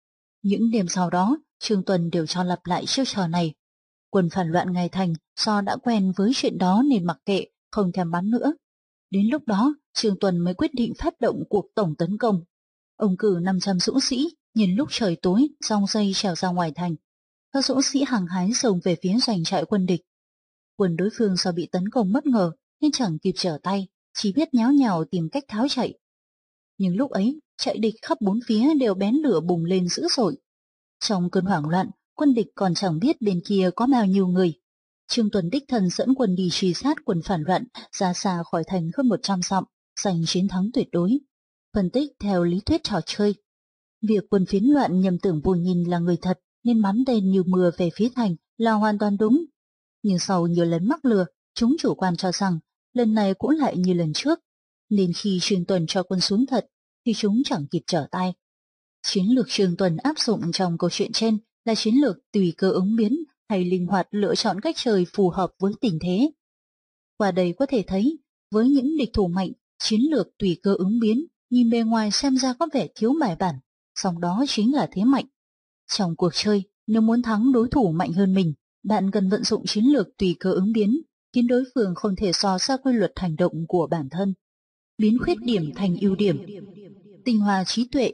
Những đêm sau đó, Trương Tuần đều cho lặp lại chiêu trò này. Quân phản loạn ngày thành do đã quen với chuyện đó nên mặc kệ, không thèm bắn nữa. Đến lúc đó, Trương Tuần mới quyết định phát động cuộc tổng tấn công. Ông cử năm trăm dũng sĩ, nhìn lúc trời tối, dòng dây trèo ra ngoài thành. Các dũng sĩ hăng hái xông về phía doanh trại quân địch. Quân đối phương do bị tấn công bất ngờ nên chẳng kịp trở tay, chỉ biết nháo nhào tìm cách tháo chạy. Nhưng lúc ấy, chạy địch khắp bốn phía đều bén lửa bùng lên dữ dội. Trong cơn hoảng loạn, quân địch còn chẳng biết bên kia có bao nhiêu người. Trương Tuần đích thân dẫn quân đi truy sát quân phản loạn ra xa khỏi thành hơn một trăm dặm, giành chiến thắng tuyệt đối. Phân tích theo lý thuyết trò chơi, việc quân phiến loạn nhầm tưởng Bùi Nhìn là người thật nên bắn tên như mưa về phía thành là hoàn toàn đúng. Nhưng sau nhiều lần mắc lừa, chúng chủ quan cho rằng lần này cũng lại như lần trước, nên khi Trương Tuần cho quân xuống thật thì chúng chẳng kịp trở tay. Chiến lược Trương Tuần áp dụng trong câu chuyện trên là chiến lược tùy cơ ứng biến hay linh hoạt lựa chọn cách chơi phù hợp với tình thế. Qua đây có thể thấy, với những địch thủ mạnh, chiến lược tùy cơ ứng biến nhìn bề ngoài xem ra có vẻ thiếu bài bản, song đó chính là thế mạnh. Trong cuộc chơi, nếu muốn thắng đối thủ mạnh hơn mình, bạn cần vận dụng chiến lược tùy cơ ứng biến, khiến đối phương không thể dò ra quy luật hành động của bản thân. Biến khuyết điểm thành ưu điểm. Tinh hoa trí tuệ.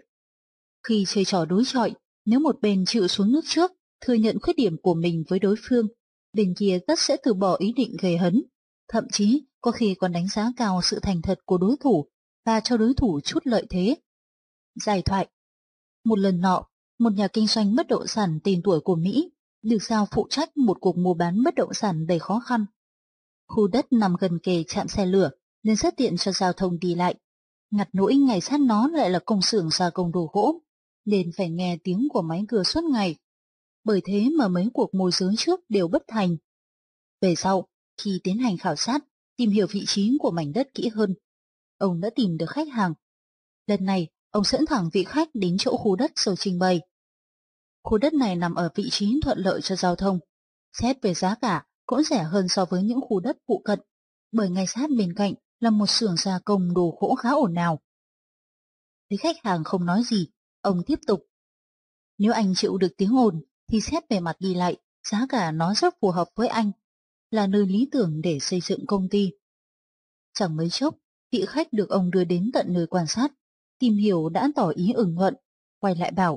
Khi chơi trò đối chọi, nếu một bên chịu xuống nước trước, thừa nhận khuyết điểm của mình với đối phương, bên kia tất sẽ từ bỏ ý định gây hấn, thậm chí có khi còn đánh giá cao sự thành thật của đối thủ và cho đối thủ chút lợi thế. Giải thoại. Một lần nọ, một nhà kinh doanh bất động sản tên tuổi của Mỹ được giao phụ trách một cuộc mua bán bất động sản đầy khó khăn. Khu đất nằm gần kề trạm xe lửa, nên rất tiện cho giao thông đi lại. Ngặt nỗi ngay sát nó lại là công xưởng gia công đồ gỗ, nên phải nghe tiếng của máy cưa suốt ngày. Bởi thế mà mấy cuộc môi giới trước đều bất thành. Về sau, khi tiến hành khảo sát, tìm hiểu vị trí của mảnh đất kỹ hơn, ông đã tìm được khách hàng. Lần này, ông dẫn thẳng vị khách đến chỗ khu đất rồi trình bày. Khu đất này nằm ở vị trí thuận lợi cho giao thông. Xét về giá cả, cũng rẻ hơn so với những khu đất phụ cận, bởi ngay sát bên cạnh là một xưởng gia công đồ gỗ khá ổn ào. Thấy khách hàng không nói gì, ông tiếp tục. Nếu anh chịu được tiếng ồn, thì xét về mặt đi lại, giá cả nó rất phù hợp với anh, là nơi lý tưởng để xây dựng công ty. Chẳng mấy chốc, vị khách được ông đưa đến tận nơi quan sát, tìm hiểu đã tỏ ý ưng thuận, quay lại bảo.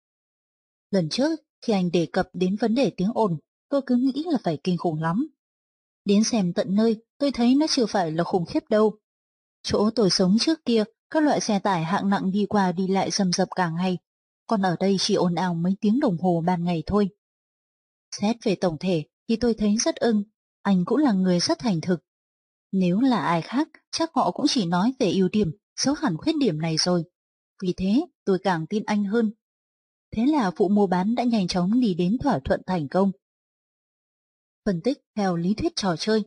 Lần trước, khi anh đề cập đến vấn đề tiếng ồn, tôi cứ nghĩ là phải kinh khủng lắm. Đến xem tận nơi, tôi thấy nó chưa phải là khủng khiếp đâu. Chỗ tôi sống trước kia, các loại xe tải hạng nặng đi qua đi lại rầm rập cả ngày, còn ở đây chỉ ồn ào mấy tiếng đồng hồ ban ngày thôi. Xét về tổng thể thì tôi thấy rất ưng, anh cũng là người rất thành thực. Nếu là ai khác, chắc họ cũng chỉ nói về ưu điểm, xấu hẳn khuyết điểm này rồi. Vì thế, tôi càng tin anh hơn. Thế là vụ mua bán đã nhanh chóng đi đến thỏa thuận thành công. Phân tích theo lý thuyết trò chơi.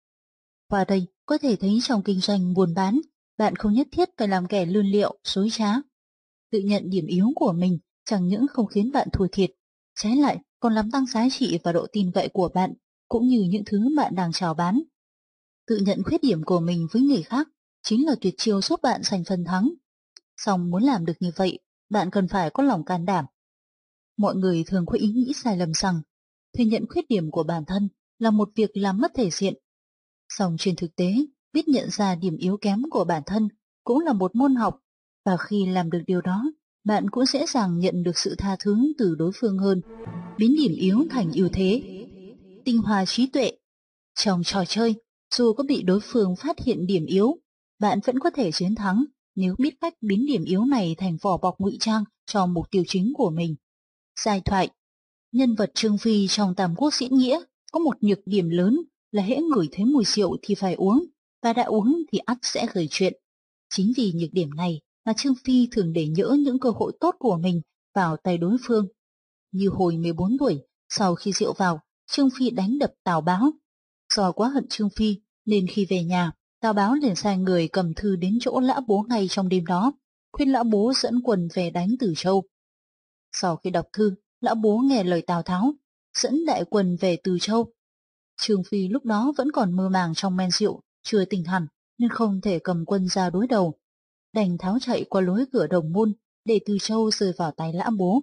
Qua đây, có thể thấy trong kinh doanh buôn bán, bạn không nhất thiết phải làm kẻ lươn liệu, dối trá. Tự nhận điểm yếu của mình chẳng những không khiến bạn thua thiệt, trái lại còn làm tăng giá trị và độ tin cậy của bạn, cũng như những thứ bạn đang chào bán. Tự nhận khuyết điểm của mình với người khác chính là tuyệt chiêu giúp bạn giành phần thắng. Song muốn làm được như vậy, bạn cần phải có lòng can đảm. Mọi người thường có ý nghĩ sai lầm rằng thừa nhận khuyết điểm của bản thân là một việc làm mất thể diện. Song trên thực tế, biết nhận ra điểm yếu kém của bản thân cũng là một môn học, và khi làm được điều đó, bạn cũng dễ dàng nhận được sự tha thứ từ đối phương hơn, biến điểm yếu thành ưu thế. Tinh hoa trí tuệ. Trong trò chơi, dù có bị đối phương phát hiện điểm yếu, bạn vẫn có thể chiến thắng nếu biết cách biến điểm yếu này thành vỏ bọc ngụy trang cho mục tiêu chính của mình. Giai thoại. Nhân vật Trương Phi trong Tam Quốc diễn nghĩa có một nhược điểm lớn là hễ ngửi thấy mùi rượu thì phải uống, và đã uống thì ắt sẽ gây chuyện. Chính vì nhược điểm này mà Trương Phi thường để nhỡ những cơ hội tốt của mình vào tay đối phương. Như hồi mười bốn tuổi, sau khi rượu vào, Trương Phi đánh đập Tào Báo. Do quá hận Trương Phi, nên khi về nhà, Tào Báo liền sai người cầm thư đến chỗ Lã Bố ngay trong đêm đó, khuyên Lã Bố dẫn quân về đánh Từ Châu. Sau khi đọc thư, Lã Bố nghe lời Tào Tháo, dẫn đại quân về Từ Châu. Trương Phi lúc đó vẫn còn mơ màng trong men rượu, chưa tỉnh hẳn, nên không thể cầm quân ra đối đầu. Đành tháo chạy qua lối cửa Đồng Môn, để Từ Châu rơi vào tay Lã Bố.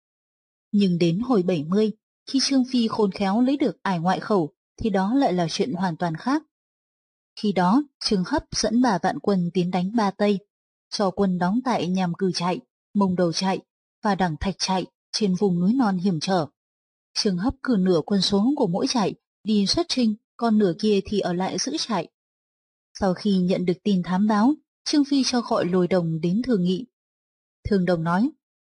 Nhưng đến hồi bảy mươi, khi Trương Phi khôn khéo lấy được ải ngoại khẩu, thì đó lại là chuyện hoàn toàn khác. Khi đó, Trương Hấp dẫn ba vạn quân tiến đánh Ba Tây, cho quân đóng tại Nhàm Cừ Trại, Mông Đầu Trại và Đằng Thạch Trại trên vùng núi non hiểm trở. Trương Hấp cử nửa quân số của mỗi trại đi xuất chinh, còn nửa kia thì ở lại giữ trại. Sau khi nhận được tin thám báo, Trương Phi cho gọi Lôi Đồng đến thương nghị. Thương Đồng nói: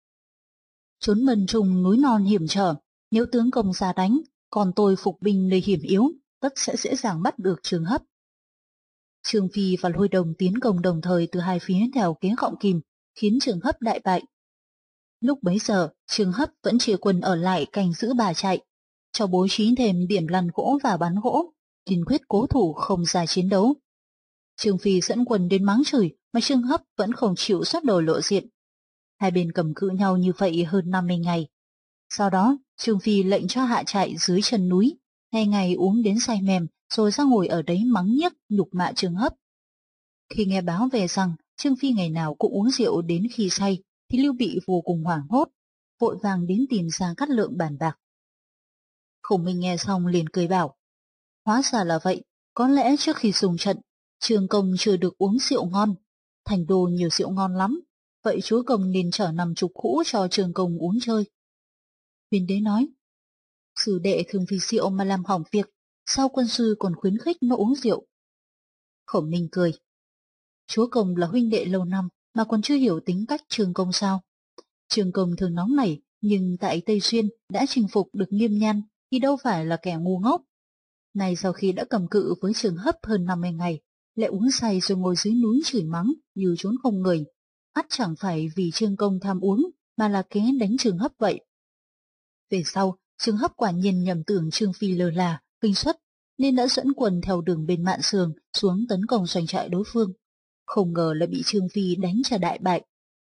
Trốn mần trùng núi non hiểm trở, nếu tướng công ra đánh, còn tôi phục binh nơi hiểm yếu, tất sẽ dễ dàng bắt được Trương Hấp. Trương Phi và Lôi Đồng tiến công đồng thời từ hai phía theo kế gọng kìm, khiến Trương Hấp đại bại. Lúc bấy giờ, Trương Hấp vẫn chia quân ở lại canh giữ bà trại, cho bố trí thêm điểm lăn gỗ và bán gỗ, kiên quyết cố thủ không ra chiến đấu. Trương Phi dẫn quân đến mắng chửi, mà Trương Hấp vẫn không chịu xuất đầu lộ diện. Hai bên cầm cự nhau như vậy hơn năm mươi ngày. Sau đó, Trương Phi lệnh cho hạ trại dưới chân núi, ngày ngày uống đến say mềm, rồi ra ngồi ở đấy mắng nhiếc nhục mạ Trương Hấp. Khi nghe báo về rằng Trương Phi ngày nào cũng uống rượu đến khi say, thì Lưu Bị vô cùng hoảng hốt, vội vàng đến tìm Gia Cát Lượng bàn bạc. Khổng Minh nghe xong liền cười bảo: Hóa ra là vậy, có lẽ trước khi xung trận, Trương Công chưa được uống rượu ngon, thành đô nhiều rượu ngon lắm, vậy chúa công nên chở nằm chục hũ cho Trương Công uống chơi. Huyền đế nói: Sử đệ thường vì rượu mà làm hỏng việc, sao quân sư còn khuyến khích nó uống rượu? Khổng Minh cười: Chúa công là huynh đệ lâu năm mà còn chưa hiểu tính cách Trương Công sao? Trương Công thường nóng nảy, nhưng tại Tây Xuyên đã chinh phục được Nghiêm Nhan thì đâu phải là kẻ ngu ngốc. Này sau khi đã cầm cự với Trương Hấp hơn năm mươi ngày, lại uống say rồi ngồi dưới núi chửi mắng như trốn không người. Ắt chẳng phải vì Trương Công tham uống, mà là kế đánh Trương Hấp vậy. Về sau, Trương Hấp quả nhiên nhầm tưởng Trương Phi lơ là, kinh suất, nên đã dẫn quần theo đường bên Mạn Sườn xuống tấn công doanh trại đối phương. Không ngờ lại bị Trương Phi đánh cho đại bại.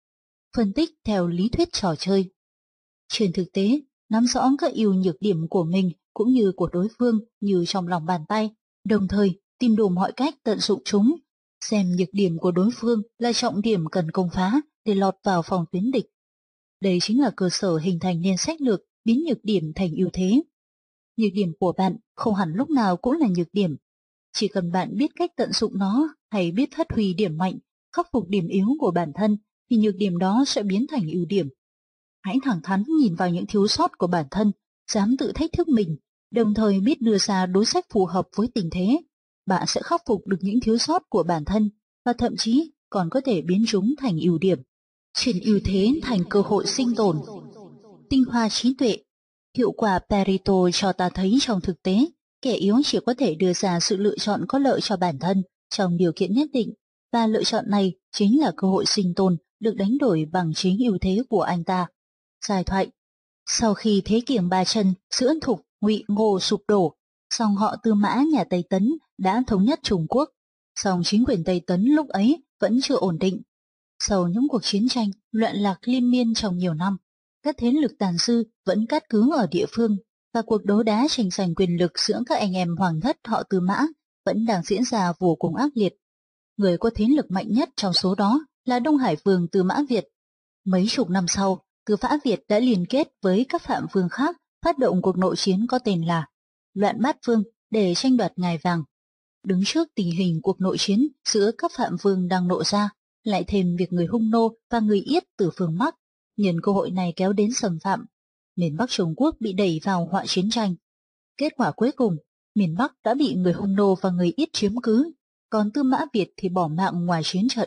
Phân tích theo lý thuyết trò chơi. Trên thực tế, nắm rõ các ưu nhược điểm của mình cũng như của đối phương như trong lòng bàn tay, đồng thời tìm đủ mọi cách tận dụng chúng, xem nhược điểm của đối phương là trọng điểm cần công phá để lọt vào phòng tuyến địch. Đây chính là cơ sở hình thành nên sách lược biến nhược điểm thành ưu thế. Nhược điểm của bạn không hẳn lúc nào cũng là nhược điểm. Chỉ cần bạn biết cách tận dụng nó hay biết phát huy điểm mạnh, khắc phục điểm yếu của bản thân thì nhược điểm đó sẽ biến thành ưu điểm. Hãy thẳng thắn nhìn vào những thiếu sót của bản thân, dám tự thách thức mình, đồng thời biết đưa ra đối sách phù hợp với tình thế. Bạn sẽ khắc phục được những thiếu sót của bản thân và thậm chí còn có thể biến chúng thành ưu điểm. Chuyển ưu thế thành cơ hội sinh tồn. Tinh hoa trí tuệ. Hiệu quả Pareto cho ta thấy trong thực tế, kẻ yếu chỉ có thể đưa ra sự lựa chọn có lợi cho bản thân trong điều kiện nhất định, và lựa chọn này chính là cơ hội sinh tồn được đánh đổi bằng chính ưu thế của anh ta. Giải thoại. Sau khi thế kiềng ba chân giữa Thục, Ngụy, Ngô sụp đổ, song họ Tư Mã nhà Tây Tấn đã thống nhất Trung Quốc, song chính quyền Tây Tấn lúc ấy vẫn chưa ổn định. Sau những cuộc chiến tranh, loạn lạc liên miên trong nhiều năm, các thế lực tàn dư vẫn cát cứ ở địa phương, và cuộc đấu đá tranh giành quyền lực giữa các anh em hoàng thất họ Tư Mã vẫn đang diễn ra vô cùng ác liệt. Người có thế lực mạnh nhất trong số đó là Đông Hải Vương Tư Mã Việt. Mấy chục năm sau, Tư Mã Việt đã liên kết với các phạm vương khác phát động cuộc nội chiến có tên là Loạn Bát Vương để tranh đoạt ngai vàng. Đứng trước tình hình cuộc nội chiến giữa các phạm vương đang nổ ra, lại thêm việc người Hung Nô và người Yết từ phương Bắc nhân cơ hội này kéo đến xâm phạm, miền Bắc Trung Quốc bị đẩy vào họa chiến tranh. Kết quả cuối cùng, miền Bắc đã bị người Hung Nô và người Yết chiếm cứ, còn Tư Mã Việt thì bỏ mạng ngoài chiến trận.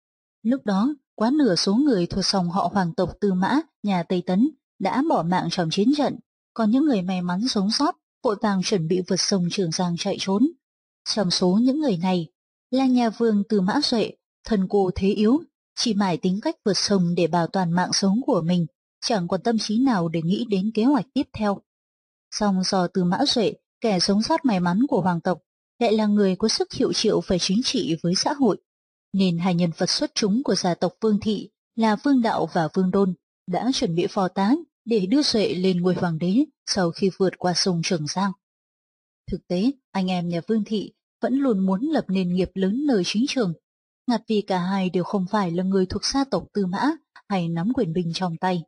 Lúc đó, quá nửa số người thuộc dòng họ hoàng tộc Tư Mã nhà Tây Tấn đã bỏ mạng trong chiến trận, còn những người may mắn sống sót vội vàng chuẩn bị vượt sông Trường Giang chạy trốn. Trong số những người này là nhà Vương Tư Mã Duệ, thân cô thế yếu, chỉ mải tính cách vượt sông để bảo toàn mạng sống của mình, chẳng còn tâm trí nào để nghĩ đến kế hoạch tiếp theo. Song do Tư Mã Duệ, kẻ sống sót may mắn của hoàng tộc, lại là người có sức hiệu triệu về chính trị với xã hội, nên hai nhân vật xuất chúng của gia tộc Vương Thị là Vương Đạo và Vương Đôn đã chuẩn bị phò tá để đưa Duệ lên ngôi hoàng đế sau khi vượt qua sông Trường Giang. Thực tế, anh em nhà Vương Thị vẫn luôn muốn lập nền nghiệp lớn nơi chính trường, ngặt vì cả hai đều không phải là người thuộc gia tộc Tư Mã hay nắm quyền binh trong tay.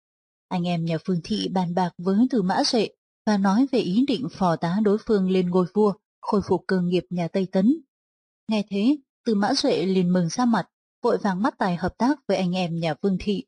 Anh em nhà Vương Thị bàn bạc với Tư Mã Duệ và nói về ý định phò tá đối phương lên ngôi vua, khôi phục cơ nghiệp nhà Tây Tấn. Nghe thế, Tư Mã Duệ liền mừng ra mặt, vội vàng bắt tay hợp tác với anh em nhà Vương Thị.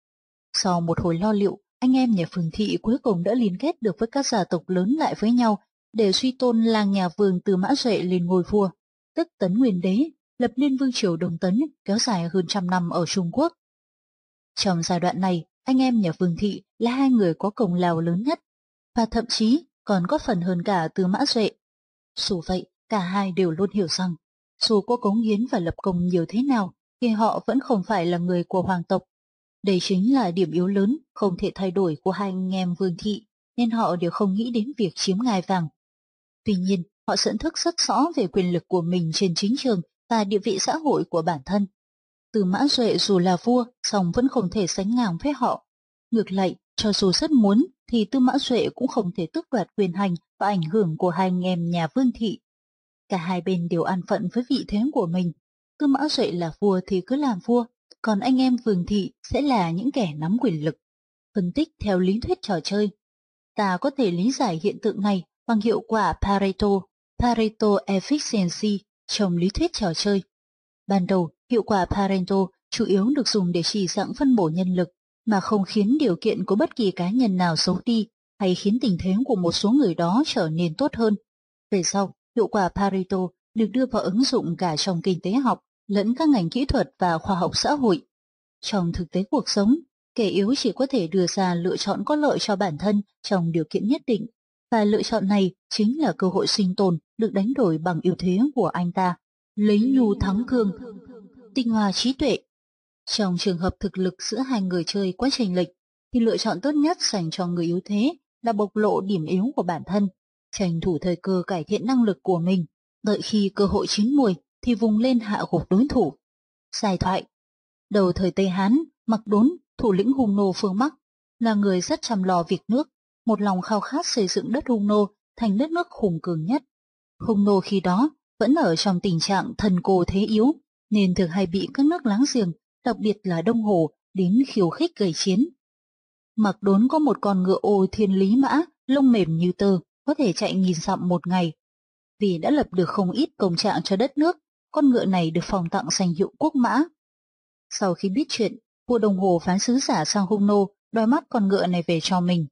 Sau một hồi lo liệu, anh em nhà Vương Thị cuối cùng đã liên kết được với các gia tộc lớn lại với nhau để suy tôn làng nhà Vương Tư Mã Duệ lên ngôi vua, tức Tấn Nguyên Đế, lập nên vương triều Đông Tấn kéo dài hơn trăm năm ở Trung Quốc. Trong giai đoạn này, anh em nhà Vương Thị là hai người có công lao lớn nhất, và thậm chí còn có phần hơn cả Tư Mã Duệ. Dù vậy, cả hai đều luôn hiểu rằng, dù có cống hiến và lập công nhiều thế nào, thì họ vẫn không phải là người của hoàng tộc. Đây chính là điểm yếu lớn không thể thay đổi của hai anh em Vương Thị, nên họ đều không nghĩ đến việc chiếm ngai vàng. Tuy nhiên, họ nhận thức rất rõ về quyền lực của mình trên chính trường và địa vị xã hội của bản thân. Tư Mã Duệ dù là vua, song vẫn không thể sánh ngang với họ. Ngược lại, cho dù rất muốn, thì Tư Mã Duệ cũng không thể tước đoạt quyền hành và ảnh hưởng của hai anh em nhà Vương Thị. Cả hai bên đều an phận với vị thế của mình. Tư Mã Duệ là vua thì cứ làm vua, còn anh em Vương Thị sẽ là những kẻ nắm quyền lực. Phân tích theo lý thuyết trò chơi, ta có thể lý giải hiện tượng này bằng hiệu quả Pareto, Pareto Efficiency trong lý thuyết trò chơi. Ban đầu, hiệu quả Pareto chủ yếu được dùng để chỉ dạng phân bổ nhân lực, mà không khiến điều kiện của bất kỳ cá nhân nào xấu đi hay khiến tình thế của một số người đó trở nên tốt hơn. Về sau, hiệu quả Pareto được đưa vào ứng dụng cả trong kinh tế học, lẫn các ngành kỹ thuật và khoa học xã hội. Trong thực tế cuộc sống, kẻ yếu chỉ có thể đưa ra lựa chọn có lợi cho bản thân trong điều kiện nhất định, và lựa chọn này chính là cơ hội sinh tồn được đánh đổi bằng ưu thế của anh ta. lấy nhu thắng cương, tinh hoa trí tuệ. Trong trường hợp thực lực giữa hai người chơi quá chênh lệch, thì lựa chọn tốt nhất dành cho người yếu thế là bộc lộ điểm yếu của bản thân, tranh thủ thời cơ cải thiện năng lực của mình, đợi khi cơ hội chín muồi thì vùng lên hạ gục đối thủ. Giai thoại. Đầu thời Tây Hán, Mặc Đốn, thủ lĩnh Hung nô phương Bắc, là người rất chăm lo việc nước, một lòng khao khát xây dựng đất Hung nô thành đất nước hùng cường nhất. Hung nô khi đó vẫn ở trong tình trạng thần cô thế yếu, nên thường hay bị các nước láng giềng, đặc biệt là Đông Hồ, đến khiêu khích gây chiến. Mặc Đốn có một con ngựa ô thiên lý mã, lông mềm như tơ, có thể chạy nghìn dặm một ngày. Vì đã lập được không ít công trạng cho đất nước, con ngựa này được phong tặng danh hiệu quốc mã. Sau khi biết chuyện, vua Đông Hồ phái sứ giả sang Hung nô, đòi mắt con ngựa này về cho mình.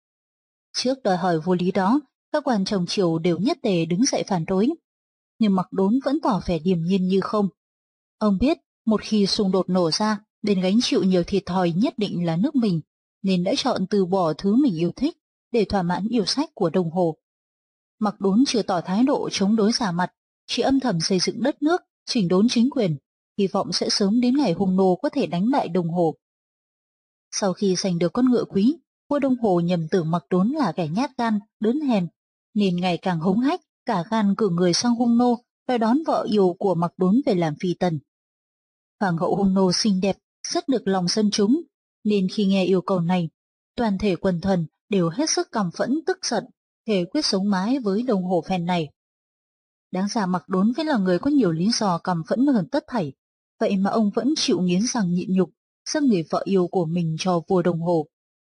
Trước đòi hỏi vô lý đó, các quan trong triều đều nhất tề đứng dậy phản đối, nhưng Mặc Đốn vẫn tỏ vẻ điềm nhiên như không. Ông biết, một khi xung đột nổ ra, bên gánh chịu nhiều thiệt thòi nhất định là nước mình, nên đã chọn từ bỏ thứ mình yêu thích để thỏa mãn yêu sách của Đông Hồ. Mặc Đốn chưa tỏ thái độ chống đối giả mặt, chỉ âm thầm xây dựng đất nước, chỉnh đốn chính quyền, hy vọng sẽ sớm đến ngày Hung nô có thể đánh bại Đông Hồ. Sau khi giành được con ngựa quý, vua Đông Hồ nhầm tưởng Mặc Đốn là kẻ nhát gan, đớn hèn, nên ngày càng hống hách, cả gan cử người sang Hung nô đòi đón vợ yêu của Mặc Đốn về làm phi tần. Hoàng hậu Hung nô xinh đẹp, rất được lòng dân chúng, nên khi nghe yêu cầu này, toàn thể quần thần đều hết sức căm phẫn tức giận, thề quyết sống mái với Đông Hồ phen này. Đáng ra Mặc Đốn phải là người có nhiều lý do căm phẫn hơn tất thảy, vậy mà ông vẫn chịu nghiến răng nhịn nhục, dâng người vợ yêu của mình cho vua Đông Hồ.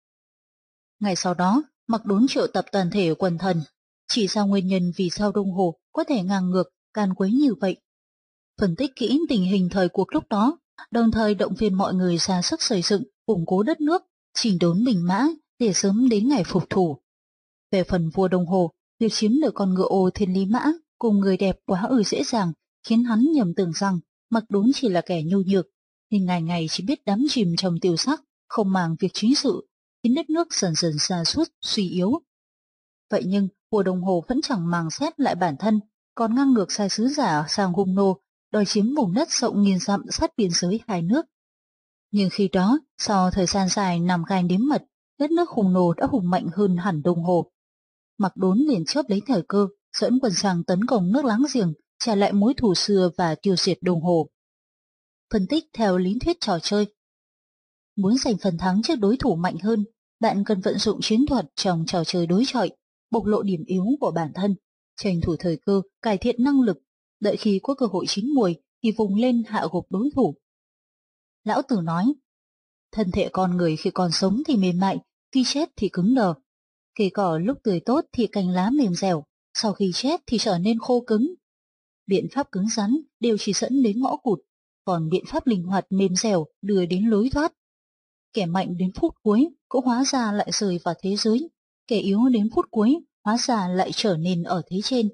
Ngày sau đó, Mặc Đốn triệu tập toàn thể quần thần, chỉ ra nguyên nhân vì sao Đông Hồ có thể ngang ngược, can quấy như vậy. Phân tích kỹ tình hình thời cuộc lúc đó, đồng thời động viên mọi người ra sức xây dựng, củng cố đất nước, chỉnh đốn binh mã để sớm đến ngày phục thủ. Về phần vua Đông Hồ, việc chiếm được con ngựa ô thiên lý mã cùng người đẹp quá ư dễ dàng, khiến hắn nhầm tưởng rằng Mặc Đốn chỉ là kẻ nhu nhược, nên ngày ngày chỉ biết đắm chìm trong tiêu sắc, không màng việc chính sự, khiến đất nước dần dần sa sút suy yếu. Vậy nhưng vua Đông Hồ vẫn chẳng màng xét lại bản thân, còn ngang ngược sai sứ giả sang Hung nô, đòi chiếm vùng đất rộng nghìn dặm sát biên giới hai nước. Nhưng khi đó, sau thời gian dài nằm gai nếm mật, đất nước Hung nô đã hùng mạnh hơn hẳn Đông Hồ. Mặc Đốn liền chớp lấy thời cơ, dẫn quân sang tấn công nước láng giềng, trả lại mối thù xưa và tiêu diệt Đông Hồ. Phân tích theo lý thuyết trò chơi. Muốn giành phần thắng trước đối thủ mạnh hơn, bạn cần vận dụng chiến thuật trong trò chơi đối chọi, bộc lộ điểm yếu của bản thân, tranh thủ thời cơ, cải thiện năng lực, đợi khi có cơ hội chín muồi thì vùng lên hạ gục đối thủ. Lão Tử nói, thân thể con người khi còn sống thì mềm mại, khi chết thì cứng đờ. Cây cỏ lúc tươi tốt thì cành lá mềm dẻo, sau khi chết thì trở nên khô cứng. Biện pháp cứng rắn đều chỉ dẫn đến ngõ cụt, còn biện pháp linh hoạt mềm dẻo đưa đến lối thoát. Kẻ mạnh đến phút cuối cũng hóa ra lại rơi vào thế giới, kẻ yếu đến phút cuối hóa ra lại trở nên ở thế trên.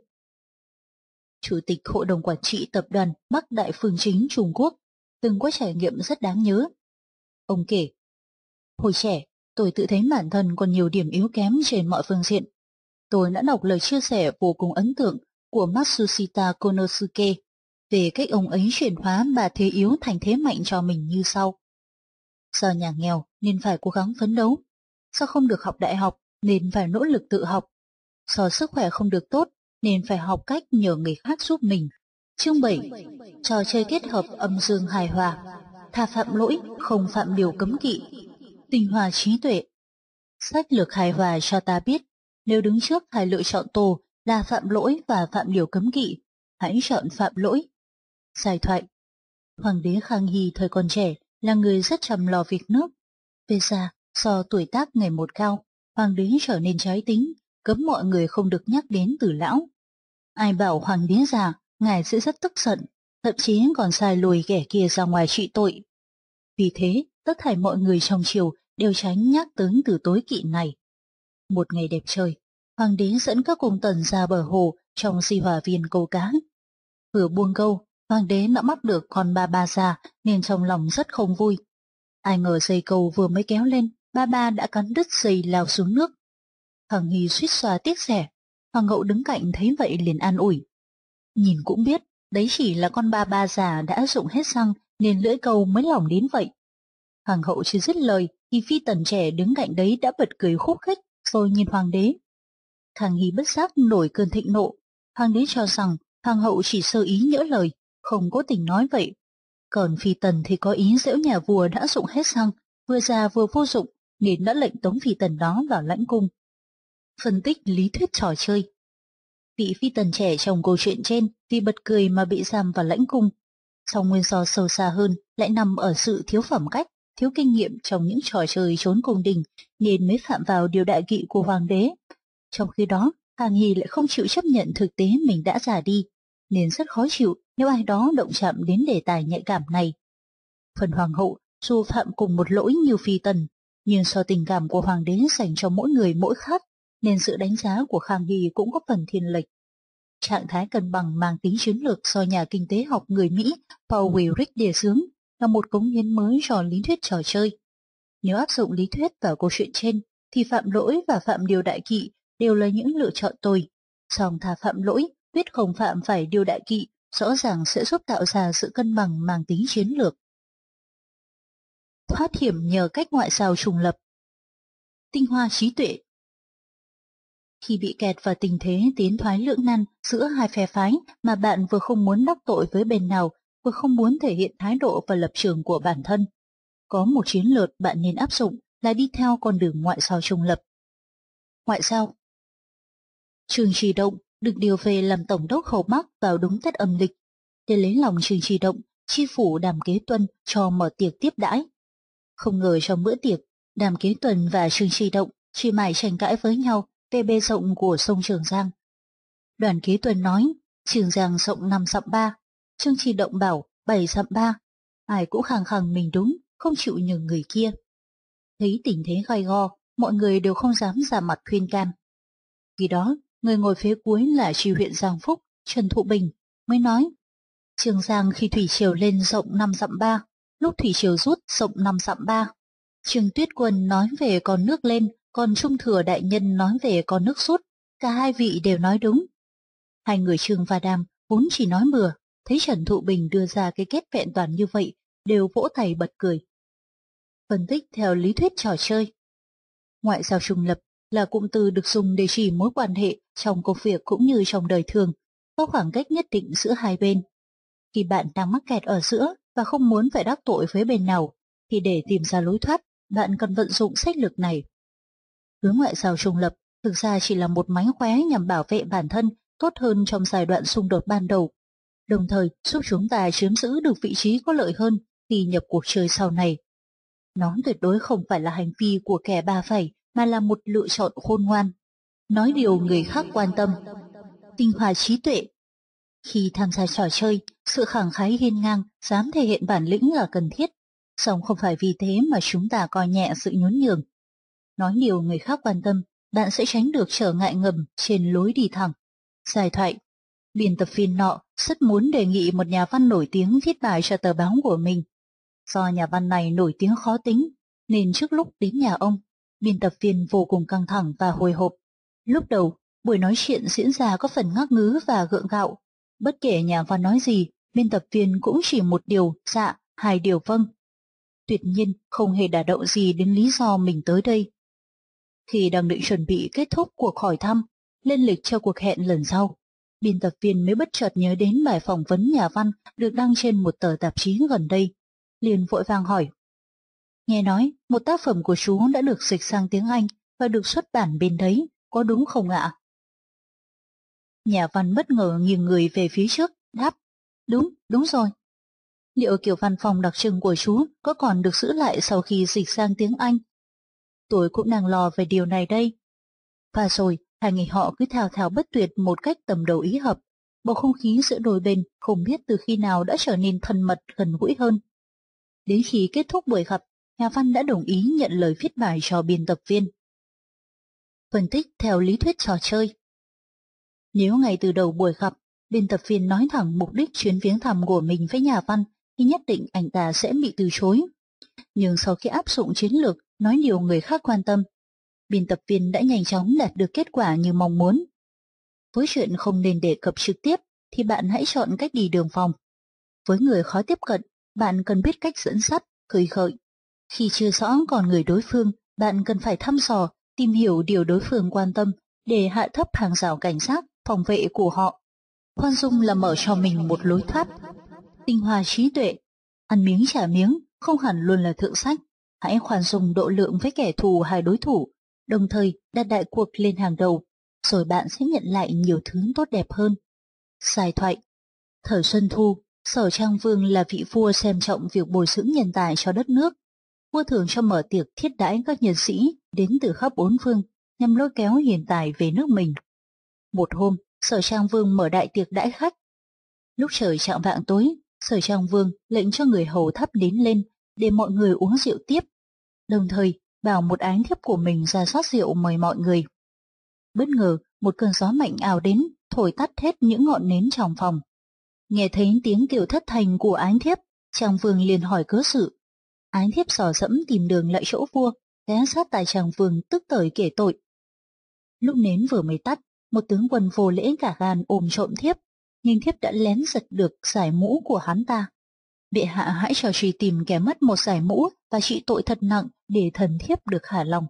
Chủ tịch Hội đồng Quản trị Tập đoàn Bắc Đại Phương Chính Trung Quốc từng có trải nghiệm rất đáng nhớ. Ông kể, hồi trẻ, tôi tự thấy bản thân còn nhiều điểm yếu kém trên mọi phương diện. Tôi đã đọc lời chia sẻ vô cùng ấn tượng của Matsushita Konosuke về cách ông ấy chuyển hóa bà thế yếu thành thế mạnh cho mình như sau. Do nhà nghèo nên phải cố gắng phấn đấu, do không được học đại học nên phải nỗ lực tự học, do sức khỏe không được tốt nên phải học cách nhờ người khác giúp mình. Chương bảy. Trò chơi kết hợp âm dương hài hòa, tha phạm lỗi không phạm điều cấm kỵ, tinh hoa trí tuệ. Sách lược hài hòa cho ta biết, nếu đứng trước hai lựa chọn tù là phạm lỗi và phạm điều cấm kỵ, hãy chọn phạm lỗi. Giải thoại. Hoàng đế Khang Hy thời còn trẻ là người rất chăm lo việc nước. Về già, do tuổi tác ngày một cao, hoàng đế trở nên trái tính, cấm mọi người không được nhắc đến Từ lão. Ai bảo hoàng đế già, ngài sẽ rất tức giận, thậm chí còn sai lùi kẻ kia ra ngoài trị tội. Vì thế, tất thảy mọi người trong triều đều tránh nhắc tới từ tối kỵ này. Một ngày đẹp trời, hoàng đế dẫn các cung tần ra bờ hồ trong si hòa viên câu cá. Vừa buông câu, hoàng đế đã bắt được con ba ba già nên trong lòng rất không vui. Ai ngờ dây câu vừa mới kéo lên, ba ba đã cắn đứt dây lao xuống nước. Hoàng Hy suýt xoa tiếc rẻ, hoàng hậu đứng cạnh thấy vậy liền an ủi. Nhìn cũng biết, Đấy chỉ là con ba ba già đã dụng hết xăng nên lưỡi câu mới lỏng đến vậy. Hoàng hậu chưa dứt lời thì phi tần trẻ đứng cạnh đấy đã bật cười khúc khích rồi nhìn hoàng đế. Khang Hy bất giác nổi cơn thịnh nộ. Hoàng đế cho rằng hoàng hậu chỉ sơ ý nhỡ lời, không cố tình nói vậy. Còn phi tần thì có ý giễu nhà vua đã dụng hết xăng, vừa già vừa vô dụng, nên đã lệnh tống phi tần đó vào lãnh cung. Phân tích lý thuyết trò chơi. Vị phi tần trẻ trong câu chuyện trên vì bật cười mà bị giam vào lãnh cung. Song nguyên do sâu xa hơn lại nằm ở sự thiếu phẩm cách, thiếu kinh nghiệm trong những trò chơi trốn cung đình nên mới phạm vào điều đại kỵ của hoàng đế. Trong khi đó, Khang Hy lại không chịu chấp nhận thực tế mình đã già đi, nên rất khó chịu nếu ai đó động chạm đến đề tài nhạy cảm này. Phần hoàng hậu dù phạm cùng một lỗi như phi tần, nhưng do tình cảm của hoàng đế dành cho mỗi người mỗi khác, nên sự đánh giá của Khang Hy cũng có phần thiên lệch. Trạng thái cân bằng mang tính chiến lược do nhà kinh tế học người Mỹ Paul Weyrich đề xướng là một cống hiến mới cho lý thuyết trò chơi. Nếu áp dụng lý thuyết vào câu chuyện trên, thì phạm lỗi và phạm điều đại kỵ đều là những lựa chọn tồi. Song thà phạm lỗi, quyết không phạm phải điều đại kỵ, rõ ràng sẽ giúp tạo ra sự cân bằng mang tính chiến lược. Thoát hiểm nhờ cách ngoại giao trùng lập. Tinh hoa trí tuệ. Khi bị kẹt vào tình thế tiến thoái lưỡng nan giữa hai phe phái mà bạn vừa không muốn đắc tội với bên nào, vừa không muốn thể hiện thái độ và lập trường của bản thân, có một chiến lược bạn nên áp dụng là đi theo con đường ngoại giao trùng lập. Ngoại giao. Trương Tri Động được điều về làm tổng đốc hầu Bắc vào đúng Tết âm lịch. Để lấy lòng Trương Tri Động, tri phủ Đàm Kế Tuân cho mở tiệc tiếp đãi. Không ngờ trong bữa tiệc, Đàm Kế Tuân và Trương Tri Động chỉ mải tranh cãi với nhau về bề rộng của sông Trường Giang. Đoàn Kế Tuân nói Trường Giang rộng năm dặm ba, Trương Tri Động bảo bảy dặm ba. Ai cũng khăng khăng mình đúng, không chịu nhường người kia. Thấy tình thế gay go, mọi người đều không dám ra mặt khuyên can. Vì đó, người ngồi phía cuối là tri huyện Giang Phúc, Trần Thụ Bình, mới nói Trường Giang khi thủy triều lên rộng năm dặm ba, lúc thủy triều rút rộng năm dặm ba. Trương Tuyết Quân nói về con nước lên, còn Trung Thừa Đại Nhân nói về con nước rút, cả hai vị đều nói đúng. Hai người Trương và Đàm vốn chỉ nói bừa, thấy Trần Thụ Bình đưa ra cái kết vẹn toàn như vậy, đều vỗ tay bật cười. Phân tích theo lý thuyết trò chơi. Ngoại giao trùng lập là cụm từ được dùng để chỉ mối quan hệ trong công việc cũng như trong đời thường, có khoảng cách nhất định giữa hai bên. Khi bạn đang mắc kẹt ở giữa và không muốn phải đắc tội với bên nào, thì để tìm ra lối thoát, bạn cần vận dụng sách lược này. Hướng ngoại giao trùng lập thực ra chỉ là một mánh khóe nhằm bảo vệ bản thân tốt hơn trong giai đoạn xung đột ban đầu, đồng thời giúp chúng ta chiếm giữ được vị trí có lợi hơn khi nhập cuộc chơi sau này. Nó tuyệt đối không phải là hành vi của kẻ ba phải, mà là một lựa chọn khôn ngoan. Nói điều người khác quan tâm. Tinh hoa trí tuệ. Khi tham gia trò chơi, sự khẳng khái hiên ngang, dám thể hiện bản lĩnh là cần thiết, song không phải vì thế mà chúng ta coi nhẹ sự nhún nhường. Nói điều người khác quan tâm, bạn sẽ tránh được trở ngại ngầm trên lối đi thẳng. Giải thoại. Biên tập viên nọ rất muốn đề nghị một nhà văn nổi tiếng viết bài cho tờ báo của mình. Do nhà văn này nổi tiếng khó tính, nên trước lúc đến nhà ông, biên tập viên vô cùng căng thẳng và hồi hộp. Lúc đầu, buổi nói chuyện diễn ra có phần ngắc ngứ và gượng gạo. Bất kể nhà văn nói gì, biên tập viên cũng chỉ một điều dạ, hai điều vâng. Tuyệt nhiên không hề đả động gì đến lý do mình tới đây. Khi đang định chuẩn bị kết thúc cuộc hỏi thăm, lên lịch cho cuộc hẹn lần sau, biên tập viên mới bất chợt nhớ đến bài phỏng vấn nhà văn được đăng trên một tờ tạp chí gần đây. Liền vội vàng hỏi. Nghe nói một tác phẩm của chú đã được dịch sang tiếng Anh và được xuất bản bên đấy, có đúng không ạ? Nhà văn bất ngờ nghiêng người về phía trước, đáp. Đúng, đúng rồi. Liệu kiểu văn phòng đặc trưng của chú có còn được giữ lại sau khi dịch sang tiếng Anh? Tôi cũng đang lo về điều này đây. Và rồi, hai người họ cứ thao thao bất tuyệt một cách tầm đầu ý hợp. Bầu không khí giữa đôi bên không biết từ khi nào đã trở nên thân mật gần gũi hơn. Đến khi kết thúc buổi gặp, nhà văn đã đồng ý nhận lời viết bài cho biên tập viên. Phân tích theo lý thuyết trò chơi. Nếu ngay từ đầu buổi gặp, biên tập viên nói thẳng mục đích chuyến viếng thăm của mình với nhà văn, thì nhất định anh ta sẽ bị từ chối. Nhưng sau khi áp dụng chiến lược nói điều người khác quan tâm, biên tập viên đã nhanh chóng đạt được kết quả như mong muốn. Với chuyện không nên đề cập trực tiếp, thì bạn hãy chọn cách đi đường vòng. Với người khó tiếp cận, bạn cần biết cách dẫn dắt, khơi gợi. Khi chưa rõ con người đối phương, bạn cần phải thăm dò, tìm hiểu điều đối phương quan tâm để hạ thấp hàng rào cảnh giác, phòng vệ của họ. Khoan dung là mở cho mình một lối thoát. Tinh hoa trí tuệ, ăn miếng trả miếng, không hẳn luôn là thượng sách. Hãy khoan dung độ lượng với kẻ thù hay đối thủ, đồng thời đặt đại cuộc lên hàng đầu, rồi bạn sẽ nhận lại nhiều thứ tốt đẹp hơn. Giải thoại. Thời Xuân Thu, Sở Trang Vương là vị vua xem trọng việc bồi dưỡng nhân tài cho đất nước. Vua thường cho mở tiệc thiết đãi các nhân sĩ đến từ khắp bốn phương nhằm lôi kéo hiền tài về nước mình. Một hôm, Sở Trang Vương mở đại tiệc đãi khách. Lúc trời chạng vạng tối, Sở Trang Vương lệnh cho người hầu thắp nến lên để mọi người uống rượu tiếp, đồng thời bảo một ái thiếp của mình ra rót rượu mời mọi người. Bất ngờ, một cơn gió mạnh ào đến, thổi tắt hết những ngọn nến trong phòng. Nghe thấy tiếng kêu thất thanh của ái thiếp, Trang Vương liền hỏi cớ sự. Ái thiếp xỏ dẫm tìm đường lại chỗ vua, ghé sát tai Trang Vương tức tởi kể tội. Lúc nến vừa mới tắt, một tướng quân vô lễ cả gan ôm trộm thiếp, nhưng thiếp đã lén giật được giải mũ của hắn ta. Bệ hạ hãy cho truy tìm kẻ mất một giải mũ và trị tội thật nặng để thần thiếp được hả lòng.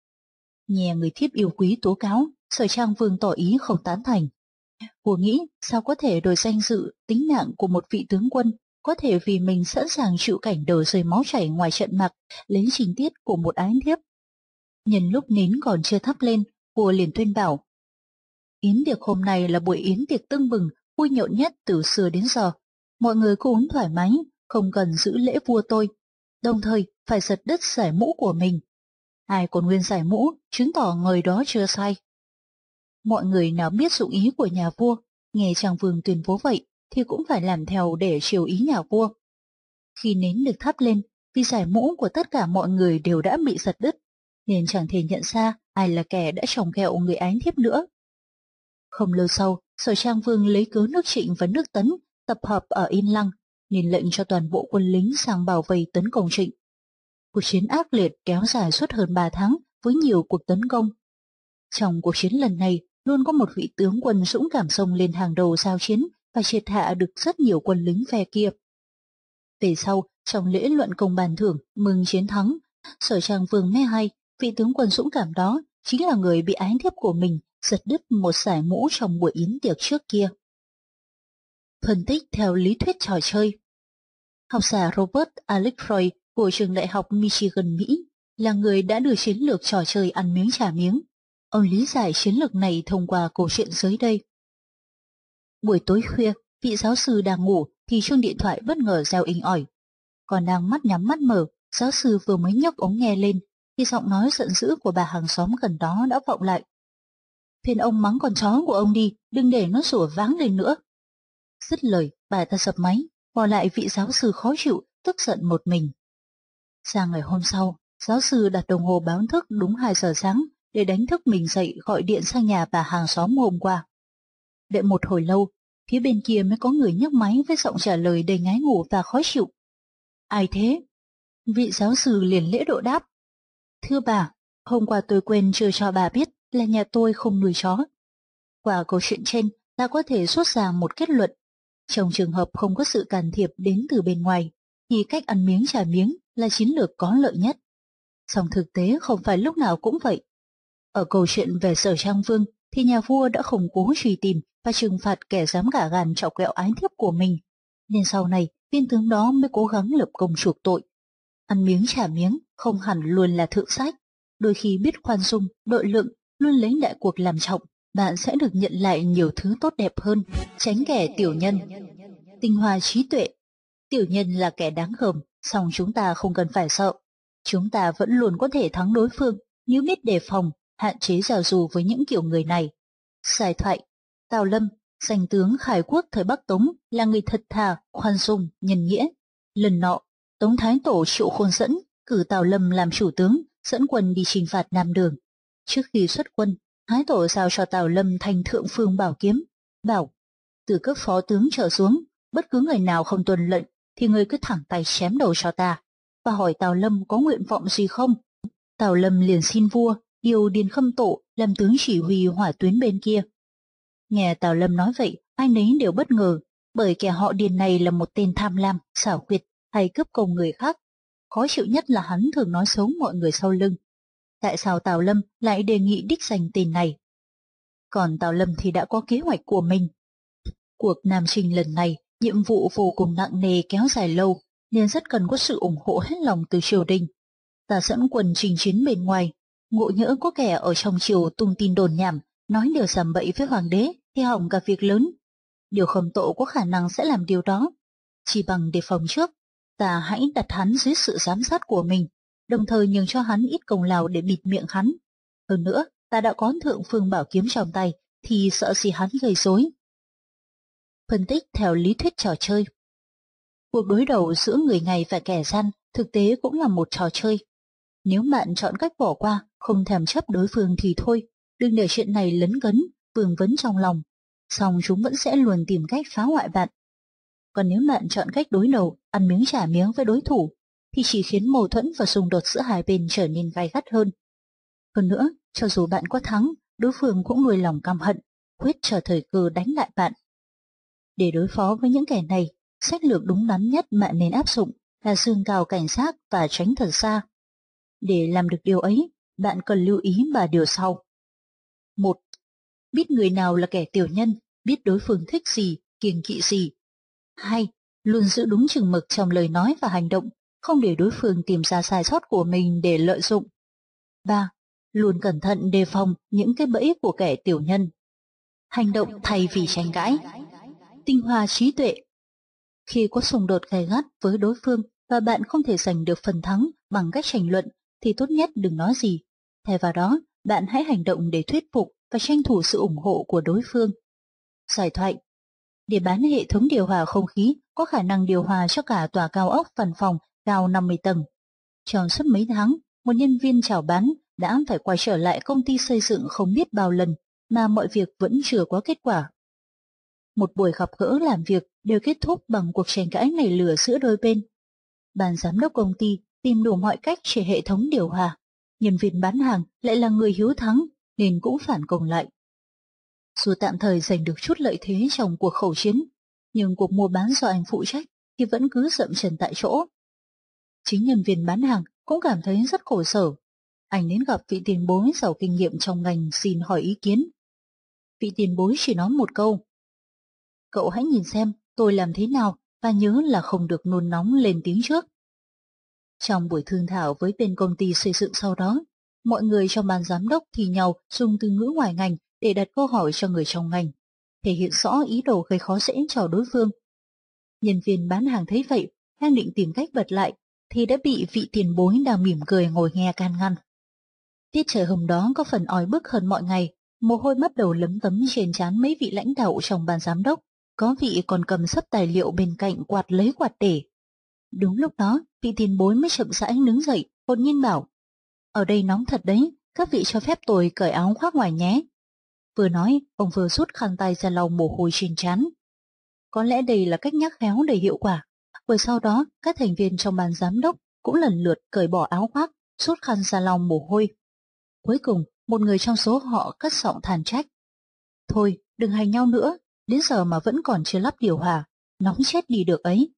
Nghe người thiếp yêu quý tố cáo, Sở Trang Vương tỏ ý không tán thành. Vua nghĩ sao có thể đổi danh dự, tính mạng của một vị tướng quân, có thể vì mình sẵn sàng chịu cảnh đầu rơi máu chảy ngoài trận mạc, lấy情tiết của một ái thiếp. Nhân lúc nến còn chưa thắp lên, vua liền tuyên bảo: Yến tiệc hôm nay là buổi yến tiệc tưng bừng, vui nhộn nhất từ xưa đến giờ. Mọi người cứ uống thoải mái, không cần giữ lễ vua tôi, đồng thời phải giật đứt giải mũ của mình. Ai còn nguyên giải mũ, chứng tỏ người đó chưa sai. Mọi người nào biết dụng ý của nhà vua, nghe Trang Vương tuyên bố vậy thì cũng phải làm theo để chiều ý nhà vua. Khi nến được thắp lên, vì giải mũ của tất cả mọi người đều đã bị giật đứt, nên chẳng thể nhận ra ai là kẻ đã trồng ghẹo người ái thiếp nữa. Không lâu sau, Sở Trang Vương lấy cớ nước Trịnh và nước Tấn tập hợp ở Yên Lăng, nên lệnh cho toàn bộ quân lính sang bảo vây tấn công Trịnh. Cuộc chiến ác liệt kéo dài suốt hơn ba tháng với nhiều cuộc tấn công. Trong cuộc chiến lần này, luôn có một vị tướng quân dũng cảm xông lên hàng đầu giao chiến và triệt hạ được rất nhiều quân lính phe kia. Về sau, trong lễ luận công bàn thưởng mừng chiến thắng, Sở Trang Vương mê hay vị tướng quân dũng cảm đó chính là người bị ái thiếp của mình giật đứt một giải mũ trong buổi yến tiệc trước kia. Phân tích theo lý thuyết trò chơi. Học giả Robert Alex Freud của trường đại học Michigan, Mỹ là người đã đưa chiến lược trò chơi ăn miếng trả miếng. Ông lý giải chiến lược này thông qua câu chuyện dưới đây. Buổi tối khuya, vị giáo sư đang ngủ thì chuông điện thoại bất ngờ reo inh ỏi. Còn đang mắt nhắm mắt mở, giáo sư vừa mới nhấc ống nghe lên thì giọng nói giận dữ của bà hàng xóm gần đó đã vọng lại. Phiền ông mắng con chó của ông đi, đừng để nó sủa váng lên nữa. Dứt lời, bà ta dập máy, bỏ lại vị giáo sư khó chịu, tức giận một mình. Sang ngày hôm sau, giáo sư đặt đồng hồ báo thức đúng hai giờ sáng để đánh thức mình dậy gọi điện sang nhà bà hàng xóm hôm qua. Đợi một hồi lâu, phía bên kia mới có người nhấc máy với giọng trả lời đầy ngái ngủ và khó chịu. Ai thế? Vị giáo sư liền lễ độ đáp. Thưa bà, hôm qua tôi quên chưa cho bà biết là nhà tôi không nuôi chó. Qua câu chuyện trên, ta có thể rút ra một kết luận. Trong trường hợp không có sự can thiệp đến từ bên ngoài, thì cách ăn miếng trả miếng là chiến lược có lợi nhất. Song thực tế không phải lúc nào cũng vậy. Ở câu chuyện về Sở Trang Vương thì nhà vua đã không cố truy tìm và trừng phạt kẻ dám gả gàn chọc ghẹo ái thiếp của mình, nên sau này viên tướng đó mới cố gắng lập công chuộc tội. Ăn miếng trả miếng không hẳn luôn là thượng sách, đôi khi biết khoan dung, độ lượng, luôn lấy đại cuộc làm trọng, bạn sẽ được nhận lại nhiều thứ tốt đẹp hơn. Tránh kẻ tiểu nhân. Tinh hoa trí tuệ. Tiểu nhân là kẻ đáng gờm, song chúng ta không cần phải sợ. Chúng ta vẫn luôn có thể thắng đối phương nếu biết đề phòng, hạn chế giao du với những kiểu người này. Giải thoại. Tào Lâm, danh tướng khải quốc thời Bắc Tống, là người thật thà, khoan dung, nhân nghĩa. Lần nọ, Tống Thái Tổ Triệu Khôn dẫn cử Tào Lâm làm chủ tướng, dẫn quân đi chinh phạt Nam Đường. Trước khi xuất quân, Thái Tổ giao cho Tào Lâm thành thượng phương bảo kiếm, bảo: từ cấp phó tướng trở xuống, bất cứ người nào không tuân lệnh thì người cứ thẳng tay chém đầu cho ta, và hỏi Tào Lâm có nguyện vọng gì không. Tào Lâm liền xin vua điều Điền Khâm Tổ làm tướng chỉ huy hỏa tuyến bên kia. Nghe Tào Lâm nói vậy, ai nấy đều bất ngờ, bởi kẻ họ Điền này là một tên tham lam, xảo quyệt, hay cướp công người khác. Khó chịu nhất là hắn thường nói xấu mọi người sau lưng. Tại sao Tào Lâm lại đề nghị đích danh tên này? Còn Tào Lâm thì đã có kế hoạch của mình. Cuộc nam chinh lần này, nhiệm vụ vô cùng nặng nề kéo dài lâu, nên rất cần có sự ủng hộ hết lòng từ triều đình. Ta dẫn quân chinh chiến bên ngoài, ngộ nhỡ có kẻ ở trong triều tung tin đồn nhảm, nói điều sàm bậy với hoàng đế thì hỏng cả việc lớn. Điều khổng tội có khả năng sẽ làm điều đó. Chỉ bằng đề phòng trước, ta hãy đặt hắn dưới sự giám sát của mình, đồng thời nhường cho hắn ít công lao để bịt miệng hắn. Hơn nữa, ta đã có thượng phương bảo kiếm trong tay, thì sợ gì hắn gây rối. Phân tích theo lý thuyết trò chơi. Cuộc đối đầu giữa người ngày và kẻ gian thực tế cũng là một trò chơi. Nếu bạn chọn cách bỏ qua, không thèm chấp đối phương thì thôi, đừng để chuyện này lấn cấn, vương vấn trong lòng, song chúng vẫn sẽ luôn tìm cách phá hoại bạn. Còn nếu bạn chọn cách đối đầu, ăn miếng trả miếng với đối thủ, thì chỉ khiến mâu thuẫn và xung đột giữa hai bên trở nên gay gắt hơn. Hơn nữa, cho dù bạn có thắng, đối phương cũng nuôi lòng căm hận, quyết chờ thời cơ đánh lại bạn. Để đối phó với những kẻ này, sách lược đúng đắn nhất bạn nên áp dụng là dương cao cảnh giác và tránh thật xa. Để làm được điều ấy, bạn cần lưu ý ba điều sau. Một. Biết người nào là kẻ tiểu nhân, biết đối phương thích gì, kiêng kỵ gì. Hai. Luôn giữ đúng chừng mực trong lời nói và hành động, không để đối phương tìm ra sai sót của mình để lợi dụng. Ba. Luôn cẩn thận đề phòng những cái bẫy của kẻ tiểu nhân. Hành động thay vì tranh cãi. Tinh hoa trí tuệ. Khi có xung đột gay gắt với đối phương và bạn không thể giành được phần thắng bằng cách tranh luận, thì tốt nhất đừng nói gì. Thay vào đó, bạn hãy hành động để thuyết phục và tranh thủ sự ủng hộ của đối phương. Giải thoại. Để bán hệ thống điều hòa không khí có khả năng điều hòa cho cả tòa cao ốc văn phòng cao năm mươi tầng. Trong suốt mấy tháng, một nhân viên chào bán đã phải quay trở lại công ty xây dựng không biết bao lần mà mọi việc vẫn chưa có kết quả. Một buổi gặp gỡ làm việc đều kết thúc bằng cuộc tranh cãi nảy lửa giữa đôi bên. Ban giám đốc công ty tìm đủ mọi cách để hệ thống điều hòa. Nhân viên bán hàng lại là người hiếu thắng nên cũng phản công lại. Dù tạm thời giành được chút lợi thế trong cuộc khẩu chiến, nhưng cuộc mua bán do anh phụ trách thì vẫn cứ dậm chân tại chỗ. Chính nhân viên bán hàng cũng cảm thấy rất khổ sở. Anh đến gặp vị tiền bối giàu kinh nghiệm trong ngành xin hỏi ý kiến. Vị tiền bối chỉ nói một câu: cậu hãy nhìn xem tôi làm thế nào và nhớ là không được nôn nóng lên tiếng trước. Trong buổi thương thảo với bên công ty xây dựng sau đó, mọi người trong ban giám đốc thì nhau dùng từ ngữ ngoài ngành để đặt câu hỏi cho người trong ngành, thể hiện rõ ý đồ gây khó dễ cho đối phương. Nhân viên bán hàng thấy vậy, đang định tìm cách bật lại, thì đã bị vị tiền bối đang mỉm cười ngồi nghe can ngăn. Tiết trời hôm đó có phần oi bức hơn mọi ngày, mồ hôi bắt đầu lấm tấm trên trán mấy vị lãnh đạo trong ban giám đốc, có vị còn cầm sấp tài liệu bên cạnh quạt lấy quạt để. Đúng lúc đó, vị tiền bối mới chậm rãi đứng dậy, đột nhiên bảo: ở đây nóng thật đấy, các vị cho phép tôi cởi áo khoác ngoài nhé. Vừa nói, ông vừa rút khăn tay ra lau mồ hôi trên trán. Có lẽ đây là cách nhắc khéo đầy hiệu quả, bởi sau đó các thành viên trong ban giám đốc cũng lần lượt cởi bỏ áo khoác, rút khăn ra lau mồ hôi. Cuối cùng, một người trong số họ cất giọng than trách: thôi, đừng hành nhau nữa, đến giờ mà vẫn còn chưa lắp điều hòa, nóng chết đi được ấy.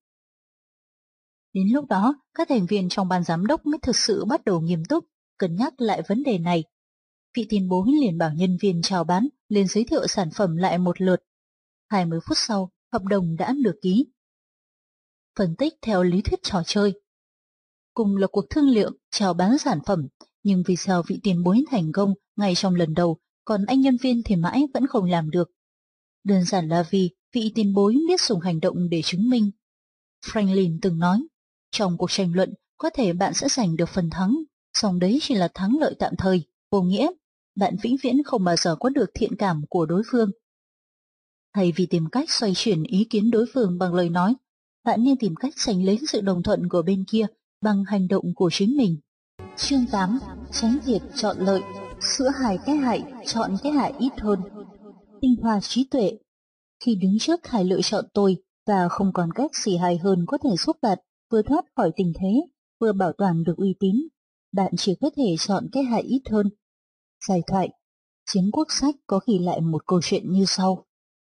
Đến lúc đó, các thành viên trong ban giám đốc mới thực sự bắt đầu nghiêm túc, cân nhắc lại vấn đề này. Vị tiền bối liền bảo nhân viên chào bán lên giới thiệu sản phẩm lại một lượt. hai mươi phút sau, hợp đồng đã được ký. Phân tích theo lý thuyết trò chơi. Cùng là cuộc thương lượng chào bán sản phẩm, nhưng vì sao vị tiền bối thành công ngay trong lần đầu, còn anh nhân viên thì mãi vẫn không làm được? Đơn giản là vì vị tiền bối biết dùng hành động để chứng minh. Franklin từng nói, trong cuộc tranh luận có thể bạn sẽ giành được phần thắng, song đấy chỉ là thắng lợi tạm thời, vô nghĩa bạn vĩnh viễn không bao giờ có được thiện cảm của đối phương. Thay vì tìm cách xoay chuyển ý kiến đối phương bằng lời nói, bạn nên tìm cách giành lấy sự đồng thuận của bên kia bằng hành động của chính mình. Chương tám. Tránh việc chọn lợi, giữa hai cái hại, chọn cái hại ít hơn. Tinh hoa trí tuệ. Khi đứng trước hai lựa chọn tôi và không còn cách gì hay hơn có thể giúp bạn vừa thoát khỏi tình thế, vừa bảo toàn được uy tín, bạn chỉ có thể chọn cái hại ít hơn. Giải thoại. Chiến quốc sách có ghi lại một câu chuyện như sau.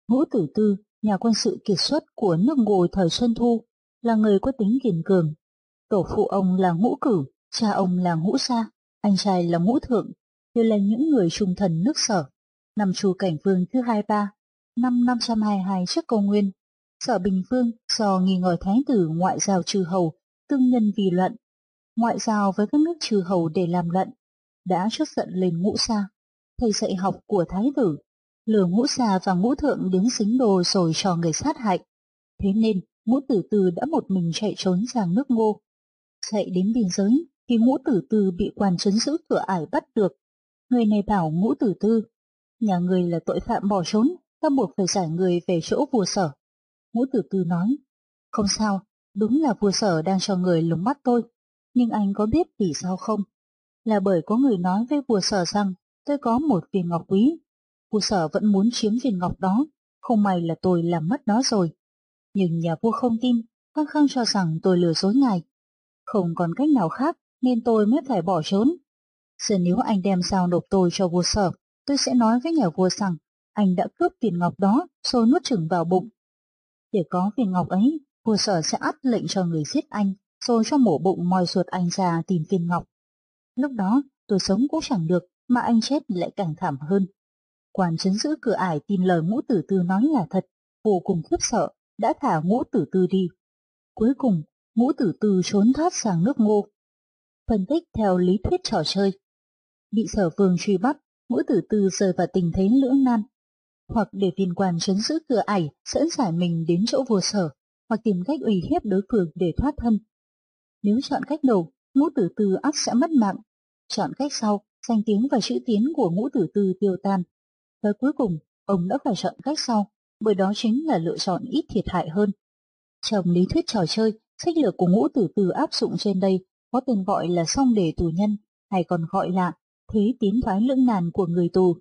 Ngũ Tử Tư, nhà quân sự kiệt xuất của nước Ngô thời Xuân Thu, là người có tính kiên cường. Tổ phụ ông là Ngũ Cử, cha ông là Ngũ Sa, anh trai là Ngũ Thượng, đều là những người trung thần nước Sở. Năm Chu Cảnh Vương thứ hai mươi ba, năm năm trăm hai mươi hai trước công nguyên, Sở Bình Vương do nghi ngờ thái tử ngoại giao chư hầu, tương nhân vì loạn, ngoại giao với các nước chư hầu để làm loạn, đã chốt giận lên Ngũ Sa, thầy dạy học của thái tử, lừa Ngũ Sa và Ngũ Thượng đến Sính Đô rồi cho người sát hại. Thế nên Ngũ Tử Tư đã một mình chạy trốn sang nước Ngô. Chạy đến biên giới thì Ngũ Tử Tư bị quan trấn giữ Cửa Ải bắt được. Người này bảo Ngũ Tử Tư, nhà người là tội phạm bỏ trốn, ta buộc phải giải người về chỗ vua Sở. Ngũ Tử Tư nói, không sao, đúng là vua Sở đang cho người lùng bắt tôi, nhưng anh có biết vì sao không? Là bởi có người nói với vua Sở rằng tôi có một viên ngọc quý. Vua Sở vẫn muốn chiếm viên ngọc đó, không may là tôi làm mất nó rồi. Nhưng nhà vua không tin, khăng khăng cho rằng tôi lừa dối ngài. Không còn cách nào khác nên tôi mới phải bỏ trốn. Giờ nếu anh đem giao nộp tôi cho vua Sở, tôi sẽ nói với nhà vua rằng anh đã cướp viên ngọc đó rồi nuốt chửng vào bụng. Để có viên ngọc ấy, vua Sở sẽ ắt lệnh cho người giết anh, rồi cho mổ bụng moi ruột anh ra tìm viên ngọc. Lúc đó tôi sống cũng chẳng được, mà anh chết lại càng thảm hơn. Quan trấn giữ Cửa Ải tin lời Ngũ Tử Tư nói là thật, vô cùng khiếp sợ, đã thả Ngũ Tử Tư đi. Cuối cùng, Ngũ Tử Tư trốn thoát sang nước Ngô. Phân tích theo lý thuyết trò chơi. Bị Sở Vương truy bắt, Ngũ Tử Tư rơi vào tình thế lưỡng nan. Hoặc để viên quan trấn giữ Cửa Ải dẫn giải mình đến chỗ vua Sở, hoặc tìm cách uy hiếp đối phương để thoát thân. Nếu chọn cách đầu, Ngũ Tử Tư ắt sẽ mất mạng. Chọn cách sau, danh tiếng và chữ tiến của Ngũ Tử Tư tiêu tan. Và cuối cùng, ông đã phải chọn cách sau, bởi đó chính là lựa chọn ít thiệt hại hơn. Trong lý thuyết trò chơi, sách lược của Ngũ Tử Tư áp dụng trên đây có tên gọi là song đề tù nhân, hay còn gọi là thế tiến thoái lưỡng nan của người tù.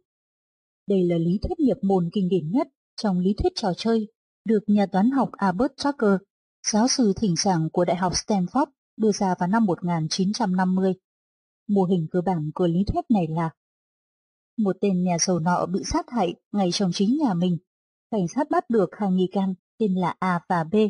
Đây là lý thuyết nhập môn kinh điển nhất trong lý thuyết trò chơi, được nhà toán học Albert Tucker, giáo sư thỉnh giảng của Đại học Stanford, đưa ra vào năm một nghìn chín trăm năm mươi. Mô hình cơ bản của lý thuyết này là: một tên nhà giàu nọ bị sát hại ngay trong chính nhà mình. Cảnh sát bắt được hai nghi can tên là A và B.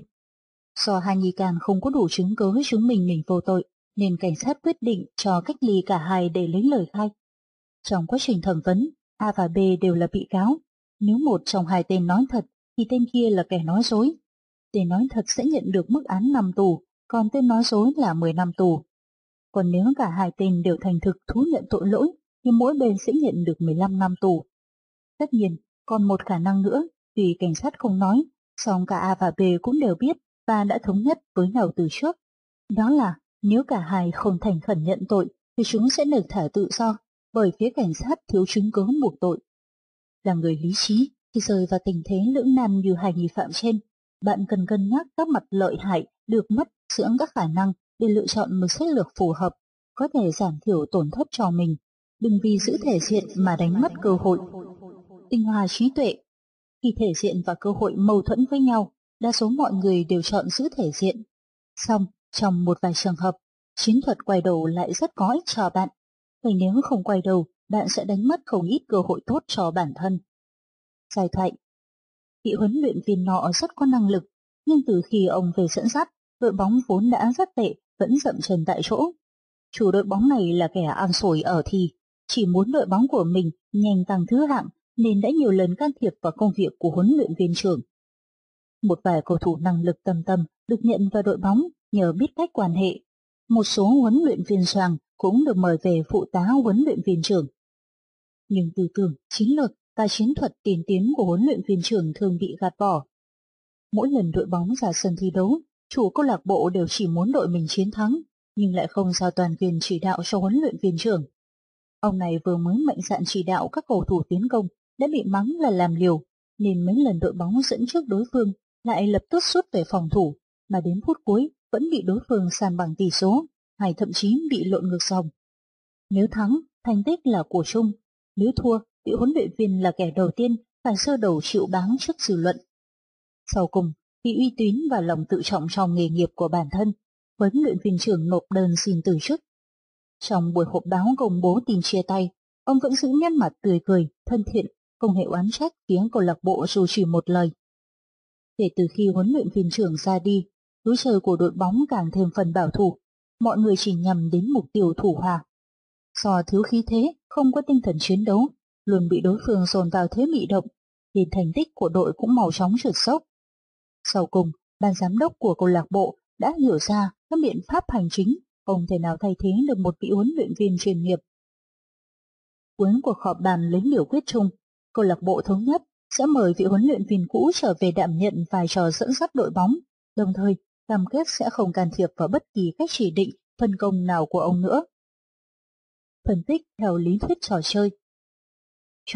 Do hai nghi can không có đủ chứng cứ chứng minh mình vô tội, nên cảnh sát quyết định cho cách ly cả hai để lấy lời khai. Trong quá trình thẩm vấn, A và B đều là bị cáo. Nếu một trong hai tên nói thật, thì tên kia là kẻ nói dối. Tên nói thật sẽ nhận được mức án năm tù, còn tên nói dối là mười năm tù. Còn nếu cả hai tên đều thành thực thú nhận tội lỗi, thì mỗi bên sẽ nhận được mười lăm năm tù. Tất nhiên, còn một khả năng nữa, vì cảnh sát không nói, song cả A và B cũng đều biết và đã thống nhất với nhau từ trước. Đó là nếu cả hai không thành khẩn nhận tội, thì chúng sẽ được thả tự do, bởi phía cảnh sát thiếu chứng cứ buộc tội. Là người lý trí, khi rơi vào tình thế lưỡng nan như hai nghi phạm trên, bạn cần cân nhắc các mặt lợi hại được mất giữa các khả năng để lựa chọn một sách lược phù hợp, có thể giảm thiểu tổn thất cho mình. Đừng vì giữ thể diện mà đánh mất cơ hội. Tinh hoa trí tuệ. Khi thể diện và cơ hội mâu thuẫn với nhau, đa số mọi người đều chọn giữ thể diện. Song, trong một vài trường hợp, chiến thuật quay đầu lại rất có ích cho bạn. Vì nếu không quay đầu, bạn sẽ đánh mất không ít cơ hội tốt cho bản thân. Giải thoại. Vị huấn luyện viên nọ rất có năng lực, nhưng từ khi ông về dẫn dắt, đội bóng vốn đã rất tệ, vẫn dậm chân tại chỗ. Chủ đội bóng này là kẻ ăn xổi ở thì, chỉ muốn đội bóng của mình nhanh tăng thứ hạng nên đã nhiều lần can thiệp vào công việc của huấn luyện viên trưởng. Một vài cầu thủ năng lực tầm tầm được nhận vào đội bóng nhờ biết cách quan hệ. Một số huấn luyện viên xoàng cũng được mời về phụ tá huấn luyện viên trưởng. Nhưng tư tưởng, chiến lược và chiến thuật tiên tiến của huấn luyện viên trưởng thường bị gạt bỏ. Mỗi lần đội bóng ra sân thi đấu, chủ câu lạc bộ đều chỉ muốn đội mình chiến thắng, nhưng lại không giao toàn quyền chỉ đạo cho huấn luyện viên trưởng. Ông này vừa mới mạnh dạn chỉ đạo các cầu thủ tiến công đã bị mắng là làm liều, nên mấy lần đội bóng dẫn trước đối phương lại lập tức sút về phòng thủ, mà đến phút cuối vẫn bị đối phương san bằng tỷ số, hay thậm chí bị lộn ngược dòng. Nếu thắng, thành tích là của chung; nếu thua, vị huấn luyện viên là kẻ đầu tiên phải sơ đầu chịu báng trước dư luận. Sau cùng, vì uy tín và lòng tự trọng trong nghề nghiệp của bản thân, huấn luyện viên trưởng nộp đơn xin từ chức. Trong buổi họp báo công bố tin chia tay, ông vẫn giữ nét mặt tươi cười, thân thiện không hề oán trách phía câu lạc bộ dù chỉ một lời. Kể từ khi huấn luyện viên trưởng ra đi, lối chơi của đội bóng càng thêm phần bảo thủ, mọi người chỉ nhằm đến mục tiêu thủ hòa. Do thiếu khí thế, không có tinh thần chiến đấu, luôn bị đối phương dồn vào thế bị động, nên thành tích của đội cũng mau chóng trượt dốc. Sau cùng, ban giám đốc của câu lạc bộ đã hiểu ra các biện pháp hành chính không thể nào thay thế được một vị huấn luyện viên chuyên nghiệp. Cuối cuộc họp bàn lấy biểu quyết chung, câu lạc bộ thống nhất sẽ mời vị huấn luyện viên cũ trở về đảm nhận vai trò dẫn dắt đội bóng, đồng thời cam kết sẽ không can thiệp vào bất kỳ cách chỉ định, phân công nào của ông nữa. Phân tích theo lý thuyết trò chơi,